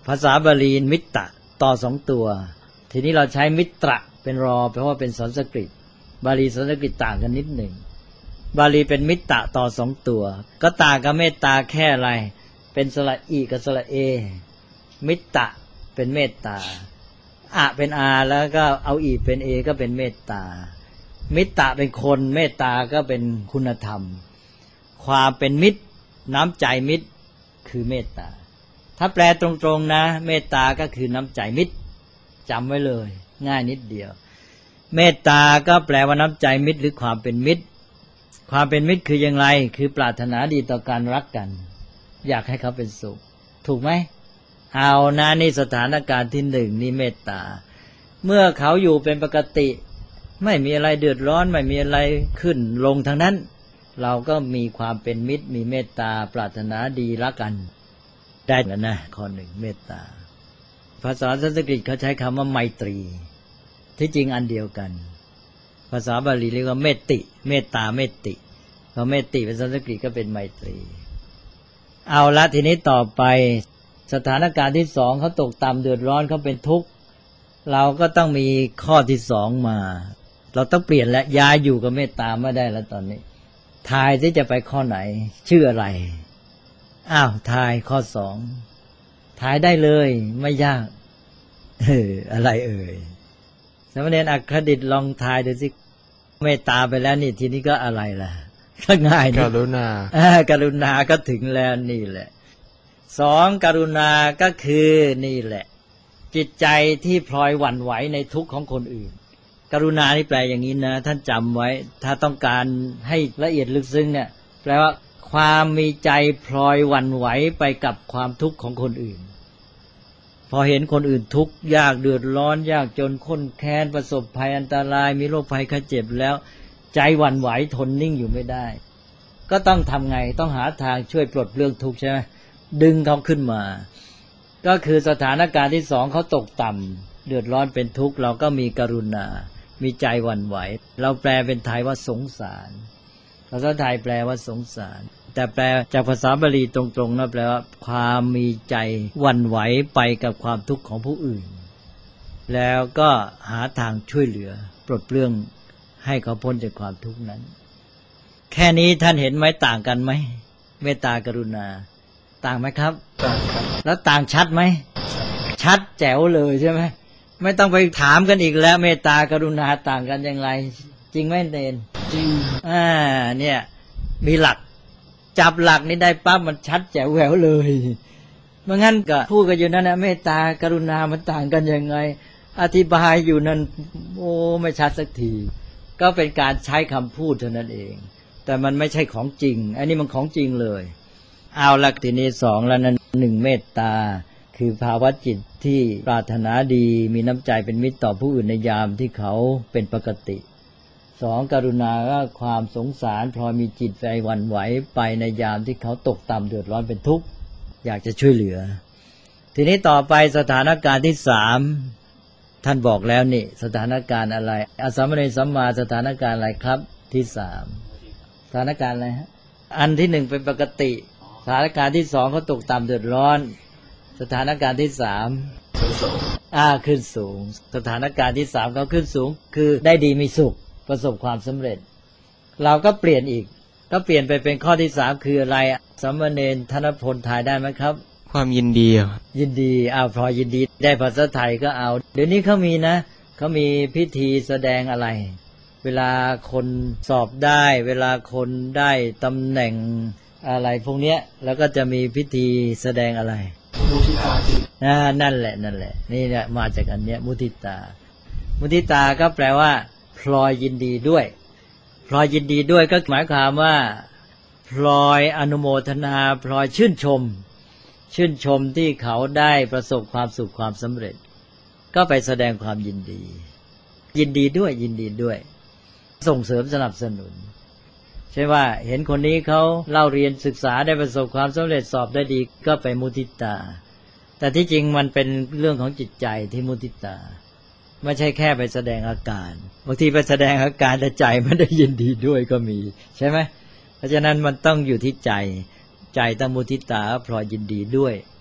ภาษาบาลีมิตตะต่อสองตัวทีนี้เราใช้มิตระเป็นรอเพราะว่าเป็นสันสกฤตบาลีสันสกฤตต่างกันนิดหนึ่งบาลีเป็นมิตตะต่อสองตัวก็ต่างกับเมตตาแค่อะไรเป็นสระอีกับสระเอมิตตะเป็นเมตตาอะเป็นอาแล้วก็เอาอีเป็นเอก็เป็นเมตตามิตตะเป็นคนเมตตาก็เป็นคุณธรรมความเป็นมิตรน้ำใจมิตรคือเมตตาถ้าแปลตรงๆนะเมตตาก็คือน้ำใจมิตรจำไว้เลยง่ายนิดเดียวเมตตาก็แปลว่าน้ำใจมิตรหรือความเป็นมิตรความเป็นมิตรคืออย่างไรคือปรารถนาดีต่อการรักกันอยากให้เขาเป็นสุขถูกไหมเอานะนี่สถานการณ์ที่หนึ่งนี่เมตตาเมื่อเขาอยู่เป็นปกติไม่มีอะไรเดือดร้อนไม่มีอะไรขึ้นลงทั้งนั้นเราก็มีความเป็นมิตรมีเมตตาปรารถนาดีรักกันได้แล้วนะข้อหนึ่งเมตตาภาษาสันสกฤตเขาใช้คำว่าไมตรีที่จริงอันเดียวกันภาษาบาลีเรียกว่าเมตติเมตตาเมตติพอเมตติภาษาสันสกฤตก็เป็นไมตรีเอาละทีนี้ต่อไปสถานการณ์ที่สองเขาตกต่ำเดือดร้อนเขาเป็นทุกข์เราก็ต้องมีข้อที่สองมาเราต้องเปลี่ยนและย้ายอยู่กับเมตตาไม่ได้แล้วตอนนี้ทายที่จะไปข้อไหนชื่ออะไรอ้าวทายข้อสองทายได้เลยไม่ยากเอออะไรเอ่ยสามเณรอัครดิษฐ์ลองทายดูสิเมตตาไปแล้วนี่ทีนี้ก็อะไรล่ะก็ง่ายนี่กรุณาอ่ากรุณาก็ถึงแล้วนี่แหละสองกรุณาก็คือนี่แหละจิตใจที่พลอยหวั่นไหวในทุกข์ของคนอื่นกรุณานี่แปลอย่างนี้นะท่านจำไว้ถ้าต้องการให้ละเอียดลึกซึ้งเนี่ยแปลว่าความมีใจพลอยหวั่นไหวไปกับความทุกข์ของคนอื่นพอเห็นคนอื่นทุกข์ยากเดือดร้อนยากจนข้นแค้นประสบภัยอันตรายมีโรคภัยไข้เจ็บแล้วใจหวั่นไหวทนนิ่งอยู่ไม่ได้ก็ต้องทำไงต้องหาทางช่วยปลดเปลื้องทุกข์ใช่ไหมดึงเขาขึ้นมาก็คือสถานการณ์ที่สองเขาตกต่ำเดือดร้อนเป็นทุกข์เราก็มีกรุณามีใจหวั่นไหวเราแปลเป็นไทยว่าสงสารภาษาไทยแปลว่าสงสารแต่แปลจากภาษาบาลีตรงๆนะแปลว่าความมีใจหวั่นไหวไปกับความทุกข์ของผู้อื่นแล้วก็หาทางช่วยเหลือปลดเปลื้องให้เขาพ้นจากความทุกข์นั้นแค่นี้ท่านเห็นไหมต่างกันไหมเมตตากรุณาต่างไหมครับต่างครับแล้วต่างชัดไหมชัดแจ๋วเลยใช่ไหมไม่ต้องไปถามกันอีกแล้วเมตตากรุณาต่างกันอย่างไรจริงไหมเนนจริงอ่าเนี่ยมีหลักจับหลักนี้ได้ปั๊บมันชัดแจ๋วแหววเลยเมื่องั้นก็พูดกันอยู่นั่นนะเมตตากรุณามันต่างกันยังไงอธิบายอยู่นั่นโอ้ไม่ชัดสักทีก็เป็นการใช้คำพูดเท่านั้นเองแต่มันไม่ใช่ของจริงอันนี้มันของจริงเลยเอาละทีนี้สองแล้วนั้นหนึ่งเมตตาคือภาวะจิตที่ปรารถนาดีมีน้ำใจเป็นมิตรต่อผู้อื่นในยามที่เขาเป็นปกติสองกรุณาก็ความสงสารพลอยมีจิตใจหวั่นไหวไปในยามที่เขาตกต่ำเดือดร้อนเป็นทุกข์อยากจะช่วยเหลือทีนี้ต่อไปสถานการณ์ที่สามท่านบอกแล้วนี่สถานการณ์อะไรอสัมมเนสัมมาสถานการณ์อะไรครับที่สามสถานการณ์อะไรฮะอันที่หนึ่งเป็นปกติสถานการณ์ที่สองเขาตกต่ำเดือดร้อนสถานการณ์ที่สามขึ้นสูงอ่าขึ้นสูงสถานการณ์ที่สามเขาขึ้นสูงคือได้ดีมีสุขประสบความสำเร็จเราก็เปลี่ยนอีกก็เปลี่ยนไปเป็นข้อที่สามคืออะไรสามเณรธนพลทายได้ไหมครับความยินดียินดีเอาพอยินดีได้ภาษาไทยก็เอาเดี๋ยวนี้เขามีนะเขามีพิธีแสดงอะไรเวลาคนสอบได้เวลาคนได้ตำแหน่งอะไรพวกเนี้ยแล้วก็จะมีพิธีแสดงอะไรมุทิตาอ่านั่นแหละนั่นแหละนี่เนี่ยมาจากอันเนี้ยมุทิตามุทิตาก็แปลว่าพลอยยินดีด้วยพลอยยินดีด้วยก็หมายความว่าพลอยอนุโมทนาพลอยชื่นชมชื่นชมที่เขาได้ประสบความสุขความสำเร็จก็ไปแสดงความยินดียินดีด้วยยินดีด้วยส่งเสริมสนับสนุนใช่ว่าเห็นคนนี้เขาเล่าเรียนศึกษาได้ประสบความสำเร็จสอบได้ดีก็ไปมุทิตาแต่ที่จริงมันเป็นเรื่องของจิตใจที่มุทิตาไม่ใช่แค่ไปแสดงอาการบางทีไปแสดงอาการแต่ใจไม่ได้ยินดีด้วยก็มีใช่ไหมเพราะฉะนั้นมันต้องอยู่ที่ใจใจตั้งมุทิตาพลอยยินดีด้วย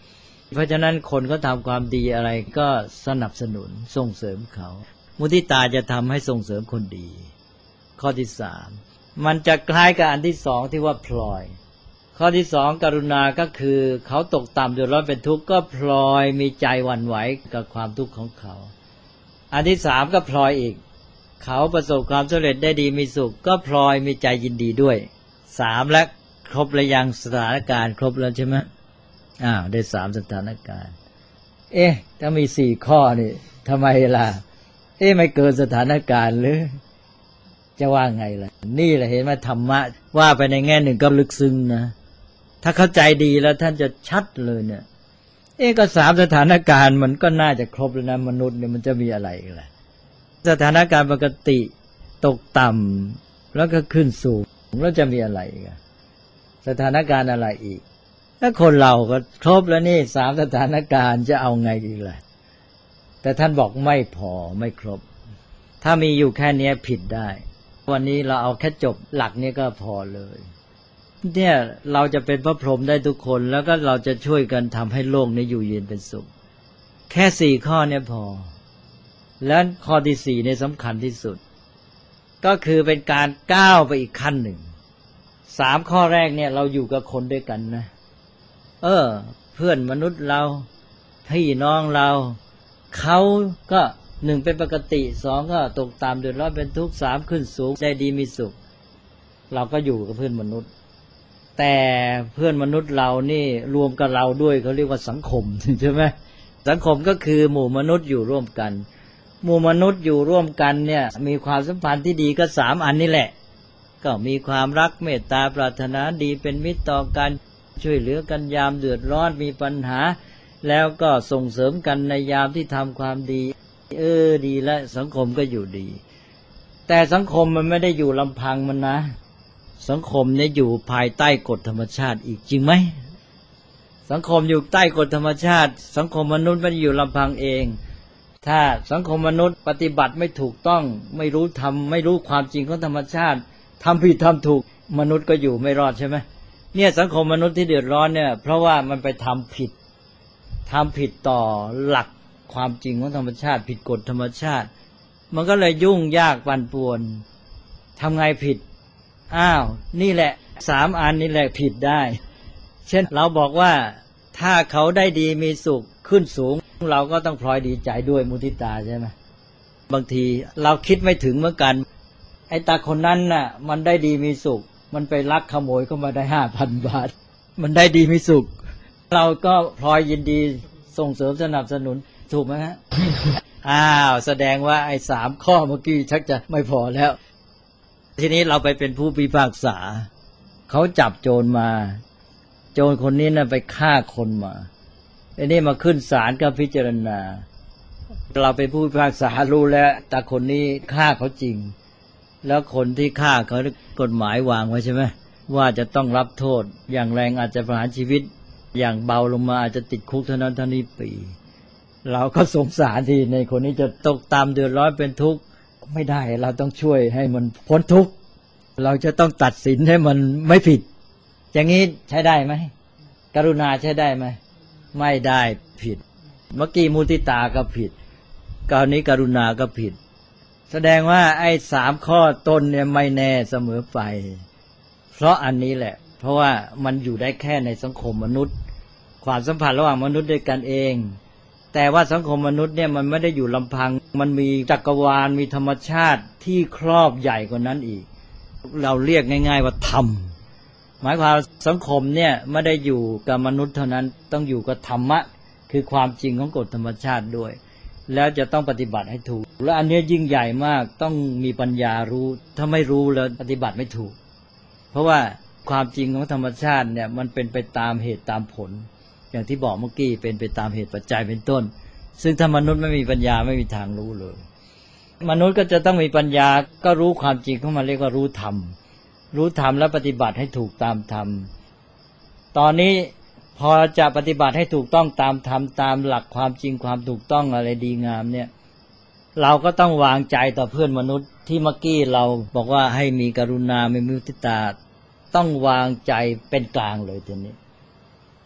เพราะฉะนั้นคนก็ทำความดีอะไรก็สนับสนุนส่งเสริมเขามุทิตาจะทำให้ส่งเสริมคนดีข้อที่สามมันจะคล้ายกับอันที่สองที่ว่าพลอยข้อที่สองกรุณาก็คือเขาตกต่ำเดือดร้อนเป็นทุกข์ก็พลอยมีใจหวั่นไหวกับความทุกข์ของเขาอันที่สามก็พลอยอีกเขาประสบความสำเร็จได้ดีมีสุขก็พลอยมีใจยินดีด้วยสามและครบระยังสถานการณ์ครบแล้วใช่ไหมอ้าวได้สามสถานการณ์เอ๊ะถ้ามีสี่ข้อนี่ทำไมล่ะเอ๊ะไม่เกินสถานการณ์หรือจะว่าไงล่ะนี่แหละเห็นไหมธรรมะว่าไปในแง่หนึ่งก็ลึกซึ้งนะถ้าเข้าใจดีแล้วท่านจะชัดเลยเนี่ยเอ๊ะก็สามสถานการณ์มันก็น่าจะครบแล้วนะมนุษย์เนี่ยมันจะมีอะไรอีกล่ะสถานการณ์ปกติตกต่ำแล้วก็ขึ้นสูงแล้วจะมีอะไรอีกสถานการณ์อะไรอีกถ้าคนเราก็ครบแล้วนี่สามสถานการณ์จะเอาไงอีกล่ะแต่ท่านบอกไม่พอไม่ครบถ้ามีอยู่แค่นี้ผิดได้วันนี้เราเอาแค่จบหลักนี้ก็พอเลยเนี่ยเราจะเป็นพระพรหมได้ทุกคนแล้วก็เราจะช่วยกันทำให้โลกนี้อยู่เย็นเป็นสุขแค่สี่ข้อนี้พอและข้อที่สี่เนี่ยสำคัญที่สุดก็คือเป็นการก้าวไปอีกขั้นหนึ่งสามข้อแรกเนี่ยเราอยู่กับคนด้วยกันนะเออเพื่อนมนุษย์เราพี่น้องเราเขาก็หนึ่งเป็นปกติสองก็ตกต่ำเดือดร้อนเป็นทุกข์สามขึ้นสูงได้ดีมีสุขเราก็อยู่กับเพื่อนมนุษย์แต่เพื่อนมนุษย์เรานี่รวมกับเราด้วยเขาเรียกว่าสังคมใช่ไหมสังคมก็คือหมู่มนุษย์อยู่ร่วมกันหมู่มนุษย์อยู่ร่วมกันเนี่ยมีความสัมพันธ์ที่ดีก็สามอันนี้แหละก็มีความรักเมตตาปรารถนาดีเป็นมิตรต่อกันช่วยเหลือกันยามเดือดร้อนมีปัญหาแล้วก็ส่งเสริมกันในยามที่ทำความดีเออดีแล้วสังคมก็อยู่ดีแต่สังคมมันไม่ได้อยู่ลำพังมันนะสังคมเนี่ยอยู่ภายใต้กฎธรรมชาติอีกจริงไหมสังคมอยู่ใต้กฎธรรมชาติสังคมมนุษย์ไม่ได้อยู่ลำพังเองถ้าสังคมมนุษย์ปฏิบัติไม่ถูกต้องไม่รู้ทำไม่รู้ความจริงของธรรมชาติทำผิดทำถูกมนุษย์ก็อยู่ไม่รอดใช่ไหมเนี่ยสังคมมนุษย์ที่เดือดร้อนเนี่ยเพราะว่ามันไปทำผิดทำผิดต่อหลักความจริงของธรรมชาติผิดกฎธรรมชาติมันก็เลยยุ่งยากปั่นป่วนทำไงผิดอ้าวนี่แหละสามอันนี่แหละผิดได้เช่นเราบอกว่าถ้าเขาได้ดีมีสุขขึ้นสูงเราก็ต้องพลอยดีใจด้วยมุทิตาใช่ไหมบางทีเราคิดไม่ถึงเหมือนกันไอ้ตาคนนั้นน่ะมันได้ดีมีสุขมันไปลักขโมยเข้ามาได้ห้าพันบาทมันได้ดีมีสุขเราก็พลอยยินดีส่งเสริมสนับสนุนถูกไหมฮะ อ้าวแสดงว่าไอ้สามข้อเมื่อกี้ชักจะไม่พอแล้วทีนี้เราไปเป็นผู้พิพากษาเขาจับโจรมาโจรคนนี้น่ะไปฆ่าคนมาไอ้นี่มาขึ้นศาลก็พิจารณาเราเป็นผู้พิพากษารู้แล้วแต่คนนี้ฆ่าเขาจริงแล้วคนที่ฆ่าเขากฎหมายวางไว้ใช่ไหมว่าจะต้องรับโทษอย่างแรงอาจจะประหารชีวิตอย่างเบาลงมาอาจจะติดคุกเท่านั้นเท่านี้ปีเราก็สงสารที่ในคนนี้จะตกตามเดือดร้อนเป็นทุกข์ไม่ได้เราต้องช่วยให้มันพ้นทุกข์เราจะต้องตัดสินให้มันไม่ผิดอย่างนี้ใช้ได้ไหมกรุณาใช้ได้ไหมไม่ได้ผิดเมื่อกี้มุทิตาก็ผิดคราวนี้กรุณาก็ผิดแสดงว่าไอ้สามข้อต้นเนี่ยไม่แน่เสมอไปเพราะอันนี้แหละเพราะว่ามันอยู่ได้แค่ในสังคมมนุษย์ความสัมพันธ์ระหว่างมนุษย์ด้วยกันเองแต่ว่าสังคมมนุษย์เนี่ยมันไม่ได้อยู่ลำพังมันมีจักรวาลมีธรรมชาติที่ครอบใหญ่กว่านั้นอีกเราเรียกง่ายๆว่าธรรมหมายความสังคมเนี่ยไม่ได้อยู่กับมนุษย์เท่านั้นต้องอยู่กับธรรมะคือความจริงของกฎธรรมชาติด้วยแล้วจะต้องปฏิบัติให้ถูกและอันนี้ยิ่งใหญ่มากต้องมีปัญญารู้ถ้าไม่รู้แล้วปฏิบัติไม่ถูกเพราะว่าความจริงของธรรมชาติเนี่ยมันเป็นไปตามเหตุตามผลอย่างที่บอกเมื่อกี้เป็นไปตามเหตุปัจจัยเป็นต้นซึ่งถ้ามนุษย์ไม่มีปัญญาไม่มีทางรู้เลยมนุษย์ก็จะต้องมีปัญญาก็รู้ความจริงเข้ามาเรียกว่ารู้ธรรมรู้ธรรมแล้วปฏิบัติให้ถูกตามธรรมตอนนี้พอจะปฏิบัติให้ถูกต้องตามธรรมตามหลักความจริงความถูกต้องอะไรดีงามเนี่ยเราก็ต้องวางใจต่อเพื่อนมนุษย์ที่เมื่อกี้เราบอกว่าให้มีกรุณามีมุทิตาต้องวางใจเป็นกลางเลยทีนี้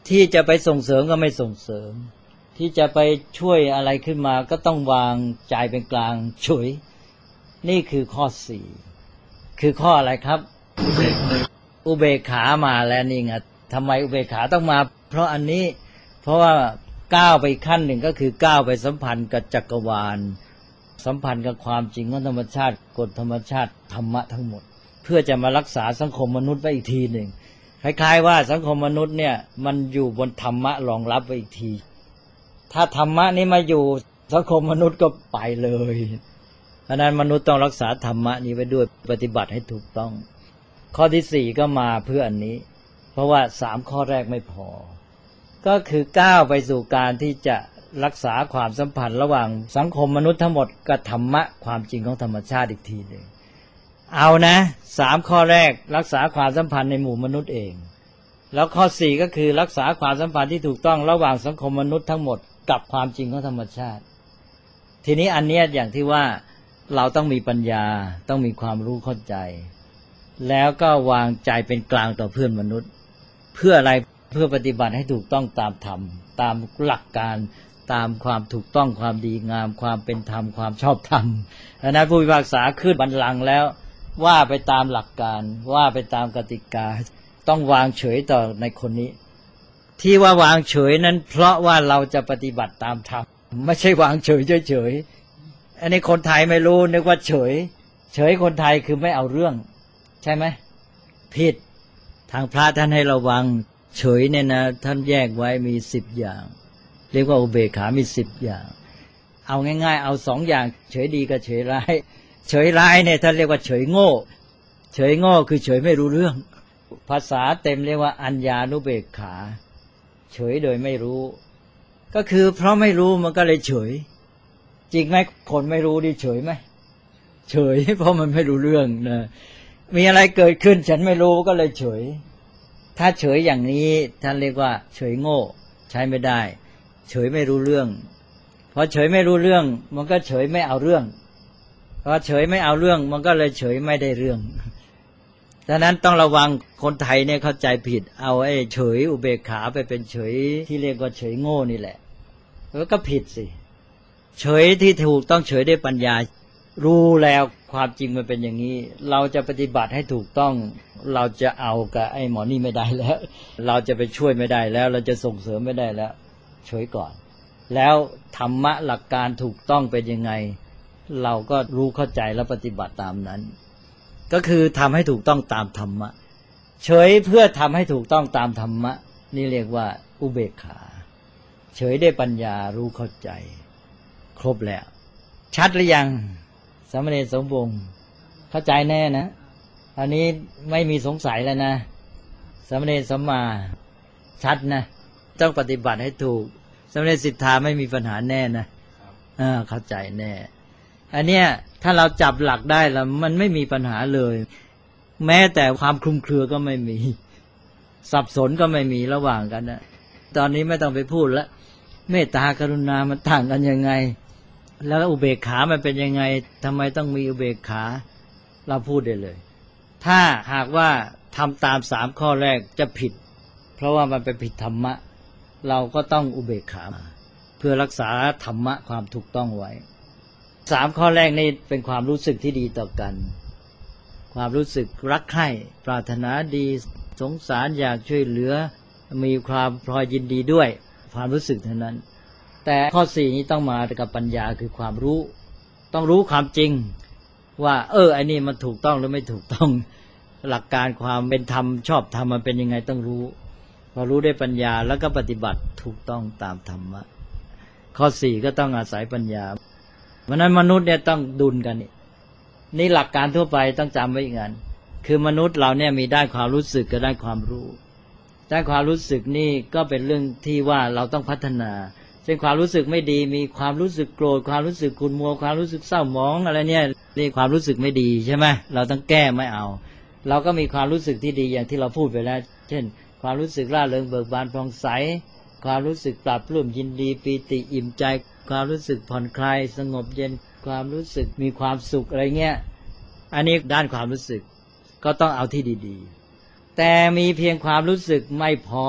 ที่จะไปส่งเสริมก็ไม่ส่งเสริมที่จะไปช่วยอะไรขึ้นมาก็ต้องวางใจเป็นกลางเฉยนี่คือข้อสี่คือข้ออะไรครับอุเบกขาอุเบกขามาแล้วนี่ไงทำไมอุเบกขาต้องมาเพราะอันนี้เพราะว่าก้าวไปขั้นหนึ่งก็คือก้าวไปสัมพันธ์กับจักรวาลสัมพันธ์กับความจริงของธรรมชาติกฎธรรมชาติธรรมะทั้งหมดเพื่อจะมารักษาสังคมมนุษย์ไว้อีกทีหนึ่งคล้ายๆว่าสังคมมนุษย์เนี่ยมันอยู่บนธรรมะรองรับไว้อีกทีถ้าธรรมะนี้มาอยู่สังคมมนุษย์ก็ไปเลยเพราะนั้นมนุษย์ต้องรักษาธรรมะนี้ไว้ด้วยปฏิบัติให้ถูกต้องข้อที่สี่ก็มาเพื่ออันนี้เพราะว่าสามข้อแรกไม่พอก็คือก้าวไปสู่การที่จะรักษาความสัมพันธ์ระหว่างสังคมมนุษย์ทั้งหมดกับธรรมะความจริงของธรรมชาติอีกทีหนึ่งเอานะสามข้อแรกรักษาความสัมพันธ์ในหมู่มนุษย์เองแล้วข้อสี่ก็คือรักษาความสัมพันธ์ที่ถูกต้องระหว่างสังคมมนุษย์ทั้งหมดกับความจริงของธรรมชาติทีนี้อันเนี้ยอย่างที่ว่าเราต้องมีปัญญาต้องมีความรู้เข้าใจแล้วก็วางใจเป็นกลางต่อเพื่อนมนุษย์เพื่ออะไรเพื่อปฏิบัติให้ถูกต้องตามธรรมตามหลักการตามความถูกต้องความดีงามความเป็นธรรมความชอบธรรมดังนั้นผู้พิพากษาขึ้นบัลลังก์แล้วว่าไปตามหลักการว่าไปตามกติกาต้องวางเฉยต่อในคนนี้ที่ว่าวางเฉยนั้นเพราะว่าเราจะปฏิบัติตามธรรมไม่ใช่วางเฉยเฉยๆอันนี้คนไทยไม่รู้นึกว่าเฉยเฉยคนไทยคือไม่เอาเรื่องใช่ไหมผิดทางพระท่านให้ระวังเฉยเนี่ยนะท่านแยกไว้มีสิบอย่างเรียกว่าอุเบกขามีสิบอย่างเอาง่ายๆเอาสองอย่างเฉยดีกับเฉยร้ายเฉยร้ายเนี่ยท่านเรียกว่าเฉยโง่เฉยโง่คือเฉยไม่รู้เรื่องภาษาเต็มเรียกว่าอัญญานุเบกขาเฉยโดยไม่รู้ก็คือเพราะไม่รู้มันก็เลยเฉยจริงไหมคนไม่รู้ดิเฉยไหมเฉยเพราะมันไม่รู้เรื่องนะมีอะไรเกิดขึ้นฉันไม่รู้ก็เลยเฉยถ้าเฉยอย่างนี้ท่านเรียกว่าเฉยโง่ใช้ไม่ได้เฉยไม่รู้เรื่องพอเฉยไม่รู้เรื่องมันก็เฉยไม่เอาเรื่องพอเฉยไม่เอาเรื่องมันก็เลยเฉยไม่ได้เรื่องดังนั้นต้องระวังคนไทยเนี่ยเข้าใจผิดเอาไอ้เฉยอุเบกขาไปเป็นเฉยที่เรียกว่าเฉยโง่นี่แหละแล้วก็ผิดสิเฉยที่ถูกต้องเฉยด้วยปัญญารู้แล้วความจริงมันเป็นอย่างนี้เราจะปฏิบัติให้ถูกต้องเราจะเอากับไอ้หมอนี่ไม่ได้แล้วเราจะไปช่วยไม่ได้แล้วเราจะส่งเสริมไม่ได้แล้วเฉยก่อนแล้วธรรมะหลักการถูกต้องเป็นยังไงเราก็รู้เข้าใจแล้วปฏิบัติตามนั้นก็คือทำให้ถูกต้องตามธรรมะเฉยเพื่อทำให้ถูกต้องตามธรรมะนี่เรียกว่าอุเบกขาเฉยได้ปัญญารู้เข้าใจครบแล้วชัดหรือยังสามเณรสมวงศ์เข้าใจแน่นะอันนี้ไม่มีสงสัยแล้วนะสามเณรสัมมาชัดนะต้องปฏิบัติให้ถูกสามเณรสิทธาไม่มีปัญหาแน่นะอ่าเข้าใจแน่อันเนี้ยถ้าเราจับหลักได้แล้วมันไม่มีปัญหาเลยแม้แต่ความคลุมเครือก็ไม่มีสับสนก็ไม่มีระหว่างกันนะตอนนี้ไม่ต้องไปพูดแล้วเมตตากรุณามันต่างกันยังไงแล้วอุเบกขามันเป็นยังไงทำไมต้องมีอุเบกขาเราพูดได้เลยถ้าหากว่าทำตามสามข้อแรกจะผิดเพราะว่ามันเป็นผิดธรรมะเราก็ต้องอุเบกขาเพื่อรักษาธรรมะความถูกต้องไว้สามข้อแรกนี่เป็นความรู้สึกที่ดีต่อกันความรู้สึกรักใคร่ปรารถนาดีสงสารอยากช่วยเหลือมีความพลอยยินดีด้วยความรู้สึกเท่านั้นแต่ข้อสี่นี้ต้องมากับปัญญาคือความรู้ต้องรู้ความจริงว่าเออไอ้นี่มันถูกต้องหรือไม่ถูกต้องหลักการความเป็นธรรมชอบธรรมมันเป็นยังไงต้องรู้พอรู้ได้ปัญญาแล้วก็ปฏิบัติถูกต้องตามธรรมะข้อสี่ก็ต้องอาศัยปัญญาเพราะนั้นมนุษย์เนี่ยต้องดุลกันนี่นี่หลักการทั่วไปต้องจำไว้อีกอันคือมนุษย์เราเนี่ยมีด้านความรู้สึกกับด้านความรู้ด้านความรู้สึกนี่ก็เป็นเรื่องที่ว่าเราต้องพัฒนาเช่นความรู้สึกไม่ดีมีความรู้สึกโกรธความรู้สึกขุ่นมัวความรู้สึกเศร้าหมองอะไรเนี่ยนี่ความรู้สึกไม่ดีใช่ไหมเราต้องแก้ไม่เอาเราก็มีความรู้สึกที่ดีอย่างที่เราพูดไปแล้วเช่นความรู้สึกร่าเริงเบิกบานผ่องใสความรู้สึกปราบปลื้มยินดีปีติอิ่มใจความรู้สึกผ่อนคลายสงบเย็นความรู้สึกมีความสุขอะไรเงี้ยอันนี้ด้านความรู้สึกก็ต้องเอาที่ดีๆแต่มีเพียงความรู้สึกไม่พอ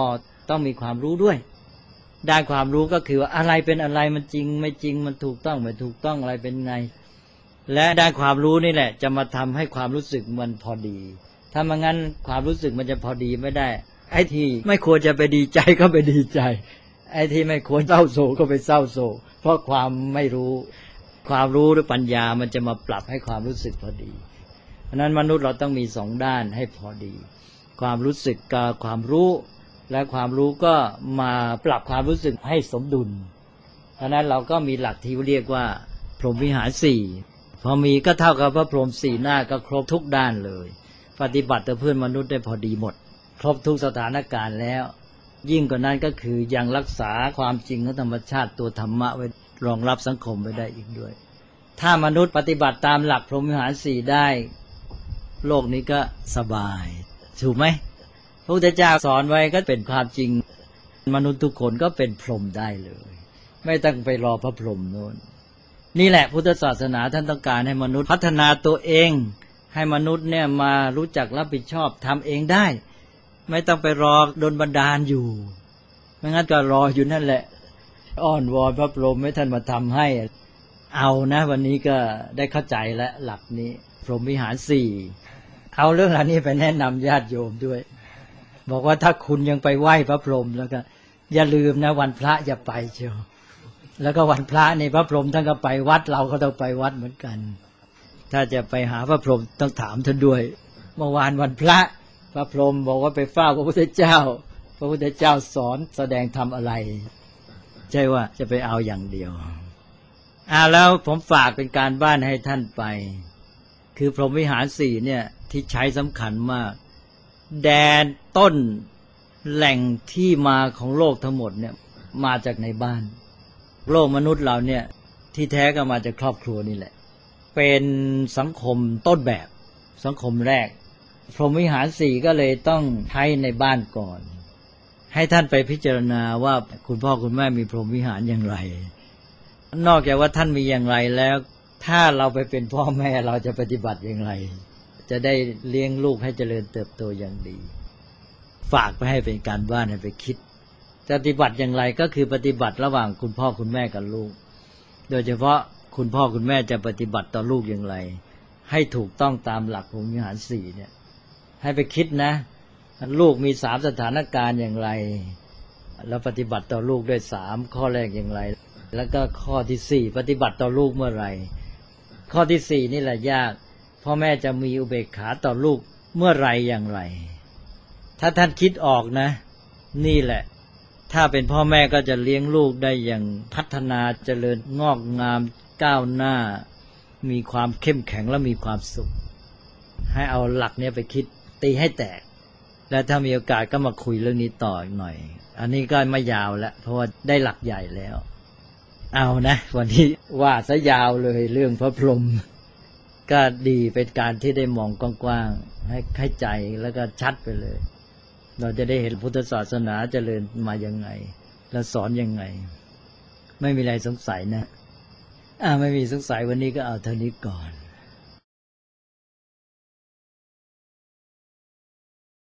ต้องมีความรู้ด้วยด้านความรู้ก็คือว่าอะไรเป็นอะไรมันจริงไม่จริงมันถูกต้องไม่ถูกต้องอะไรเป็นไงและด้านความรู้นี่แหละจะมาทำให้ความรู้สึกมันพอดีถ้าไม่งั้นความรู้สึกมันจะพอดีไม่ได้ไอ้ที่ไม่ควรจะไปดีใจก็ไปดีใจไอ้ที่ไม่ควรเศร้าโศกก็ไปเศร้าโศกเพราะความไม่รู้ความรู้หรือปัญญามันจะมาปรับให้ความรู้สึกพอดีเพราะนั้นมนุษย์เราต้องมีสองด้านให้พอดีความรู้สึกกับความรู้และความรู้ก็มาปรับความรู้สึกให้สมดุลเพราะนั้นเราก็มีหลักที่เรียกว่าพรหมวิหารสี่พอมีก็เท่ากับพระพรหมสี่หน้าก็ครบทุกด้านเลยปฏิบัติต่อเพื่อนมนุษย์ได้พอดีหมดครบทุกสถานการณ์แล้วยิ่งกว่านั้นก็คือยังรักษาความจริงของธรรมชาติตัวธรรมะไว้รองรับสังคมไว้ได้อีกด้วยถ้ามนุษย์ปฏิบัติตามหลักพรหมวิหารสี่ได้โลกนี้ก็สบายถูกไหมพระพุทธเจ้าสอนไว้ก็เป็นความจริงมนุษย์ทุกคนก็เป็นพรหมได้เลยไม่ต้องไปรอพระพรหมโน้นนี่แหละพุทธศาสนาท่านต้องการให้มนุษย์พัฒนาตัวเองให้มนุษย์เนี่ยมารู้จักรับผิดชอบทำเองได้ไม่ต้องไปรอโดนบันดาลอยู่ไม่งั้นก็รออยู่นั่นแหละอ้อนวอนพระพรหมให้ท่านมาทำให้เอานะวันนี้ก็ได้เข้าใจแล้วหลักนี้พรหมวิหารสี่เอาเรื่องเหล่านี้ไปแนะนำญาติโยมด้วยบอกว่าถ้าคุณยังไปไหว้พระพรหมแล้วก็อย่าลืมนะวันพระอย่าไปเชียวแล้วก็วันพระในพระพรหมท่านก็ไปวัดเราก็ต้องไปวัดเหมือนกันถ้าจะไปหาพระพรหมต้องถามท่านด้วยเมื่อวานวันพระพระพรหมบอกว่าไปเฝ้าพระพุทธเจ้าพระพุทธเจ้าสอนแสดงธรรมอะไรใช่ว่าจะไปเอาอย่างเดียวอ่าแล้วผมฝากเป็นการบ้านให้ท่านไปคือพรหมวิหารสี่เนี่ยที่ใช้สำคัญมากแดนต้นแหล่งที่มาของโลกทั้งหมดเนี่ยมาจากในบ้านโลกมนุษย์เราเนี่ยที่แท้ก็มาจากครอบครัวนี่แหละเป็นสังคมต้นแบบสังคมแรกพรหมวิหารสี่ก็เลยต้องใช้ในบ้านก่อนให้ท่านไปพิจารณาว่าคุณพ่อคุณแม่มีพรหมวิหารอย่างไรนอกจากว่าท่านมีอย่างไรแล้วถ้าเราไปเป็นพ่อแม่เราจะปฏิบัติอย่างไรจะได้เลี้ยงลูกให้เจริญเติบโตอย่างดีฝากไปให้เป็นการบ้านให้ไปคิดจะปฏิบัติอย่างไรก็คือปฏิบัติระหว่างคุณพ่อคุณแม่กับลูกโดยเฉพาะคุณพ่อคุณแม่จะปฏิบัติต่อลูกอย่างไรให้ถูกต้องตามหลักพรหมวิหารสี่เนี่ยให้ไปคิดนะลูกมีสามสถานการณ์อย่างไรแล้วปฏิบัติต่อลูกด้วยสามข้อแรกอย่างไรแล้วก็ข้อที่สี่ปฏิบัติต่อลูกเมื่อไหร่ข้อที่สี่นี่แหละยากพ่อแม่จะมีอุเบกขาต่อลูกเมื่อไรอย่างไรถ้าท่านคิดออกนะนี่แหละถ้าเป็นพ่อแม่ก็จะเลี้ยงลูกได้อย่างพัฒนาเจริญงอกงามก้าวหน้ามีความเข้มแข็งและมีความสุขให้เอาหลักนี้ไปคิดตีให้แตกและถ้ามีโอกาสก็มาคุยเรื่องนี้ต่ออีกหน่อยอันนี้ก็ไม่ยาวแล้วเพราะว่าได้หลักใหญ่แล้วเอานะวันนี้ว่าซะยาวเลยเรื่องพระพรหมก็ดีเป็นการที่ได้มองกว้างๆให้เข้าใจแล้วก็ชัดไปเลยเราจะได้เห็นพุทธศาสนาเจริญมายังไงและสอนยังไงไม่มีอะไรสงสัยนะอ่าไม่มีสงสัยวันนี้ก็เอาเท่านี้ก่อน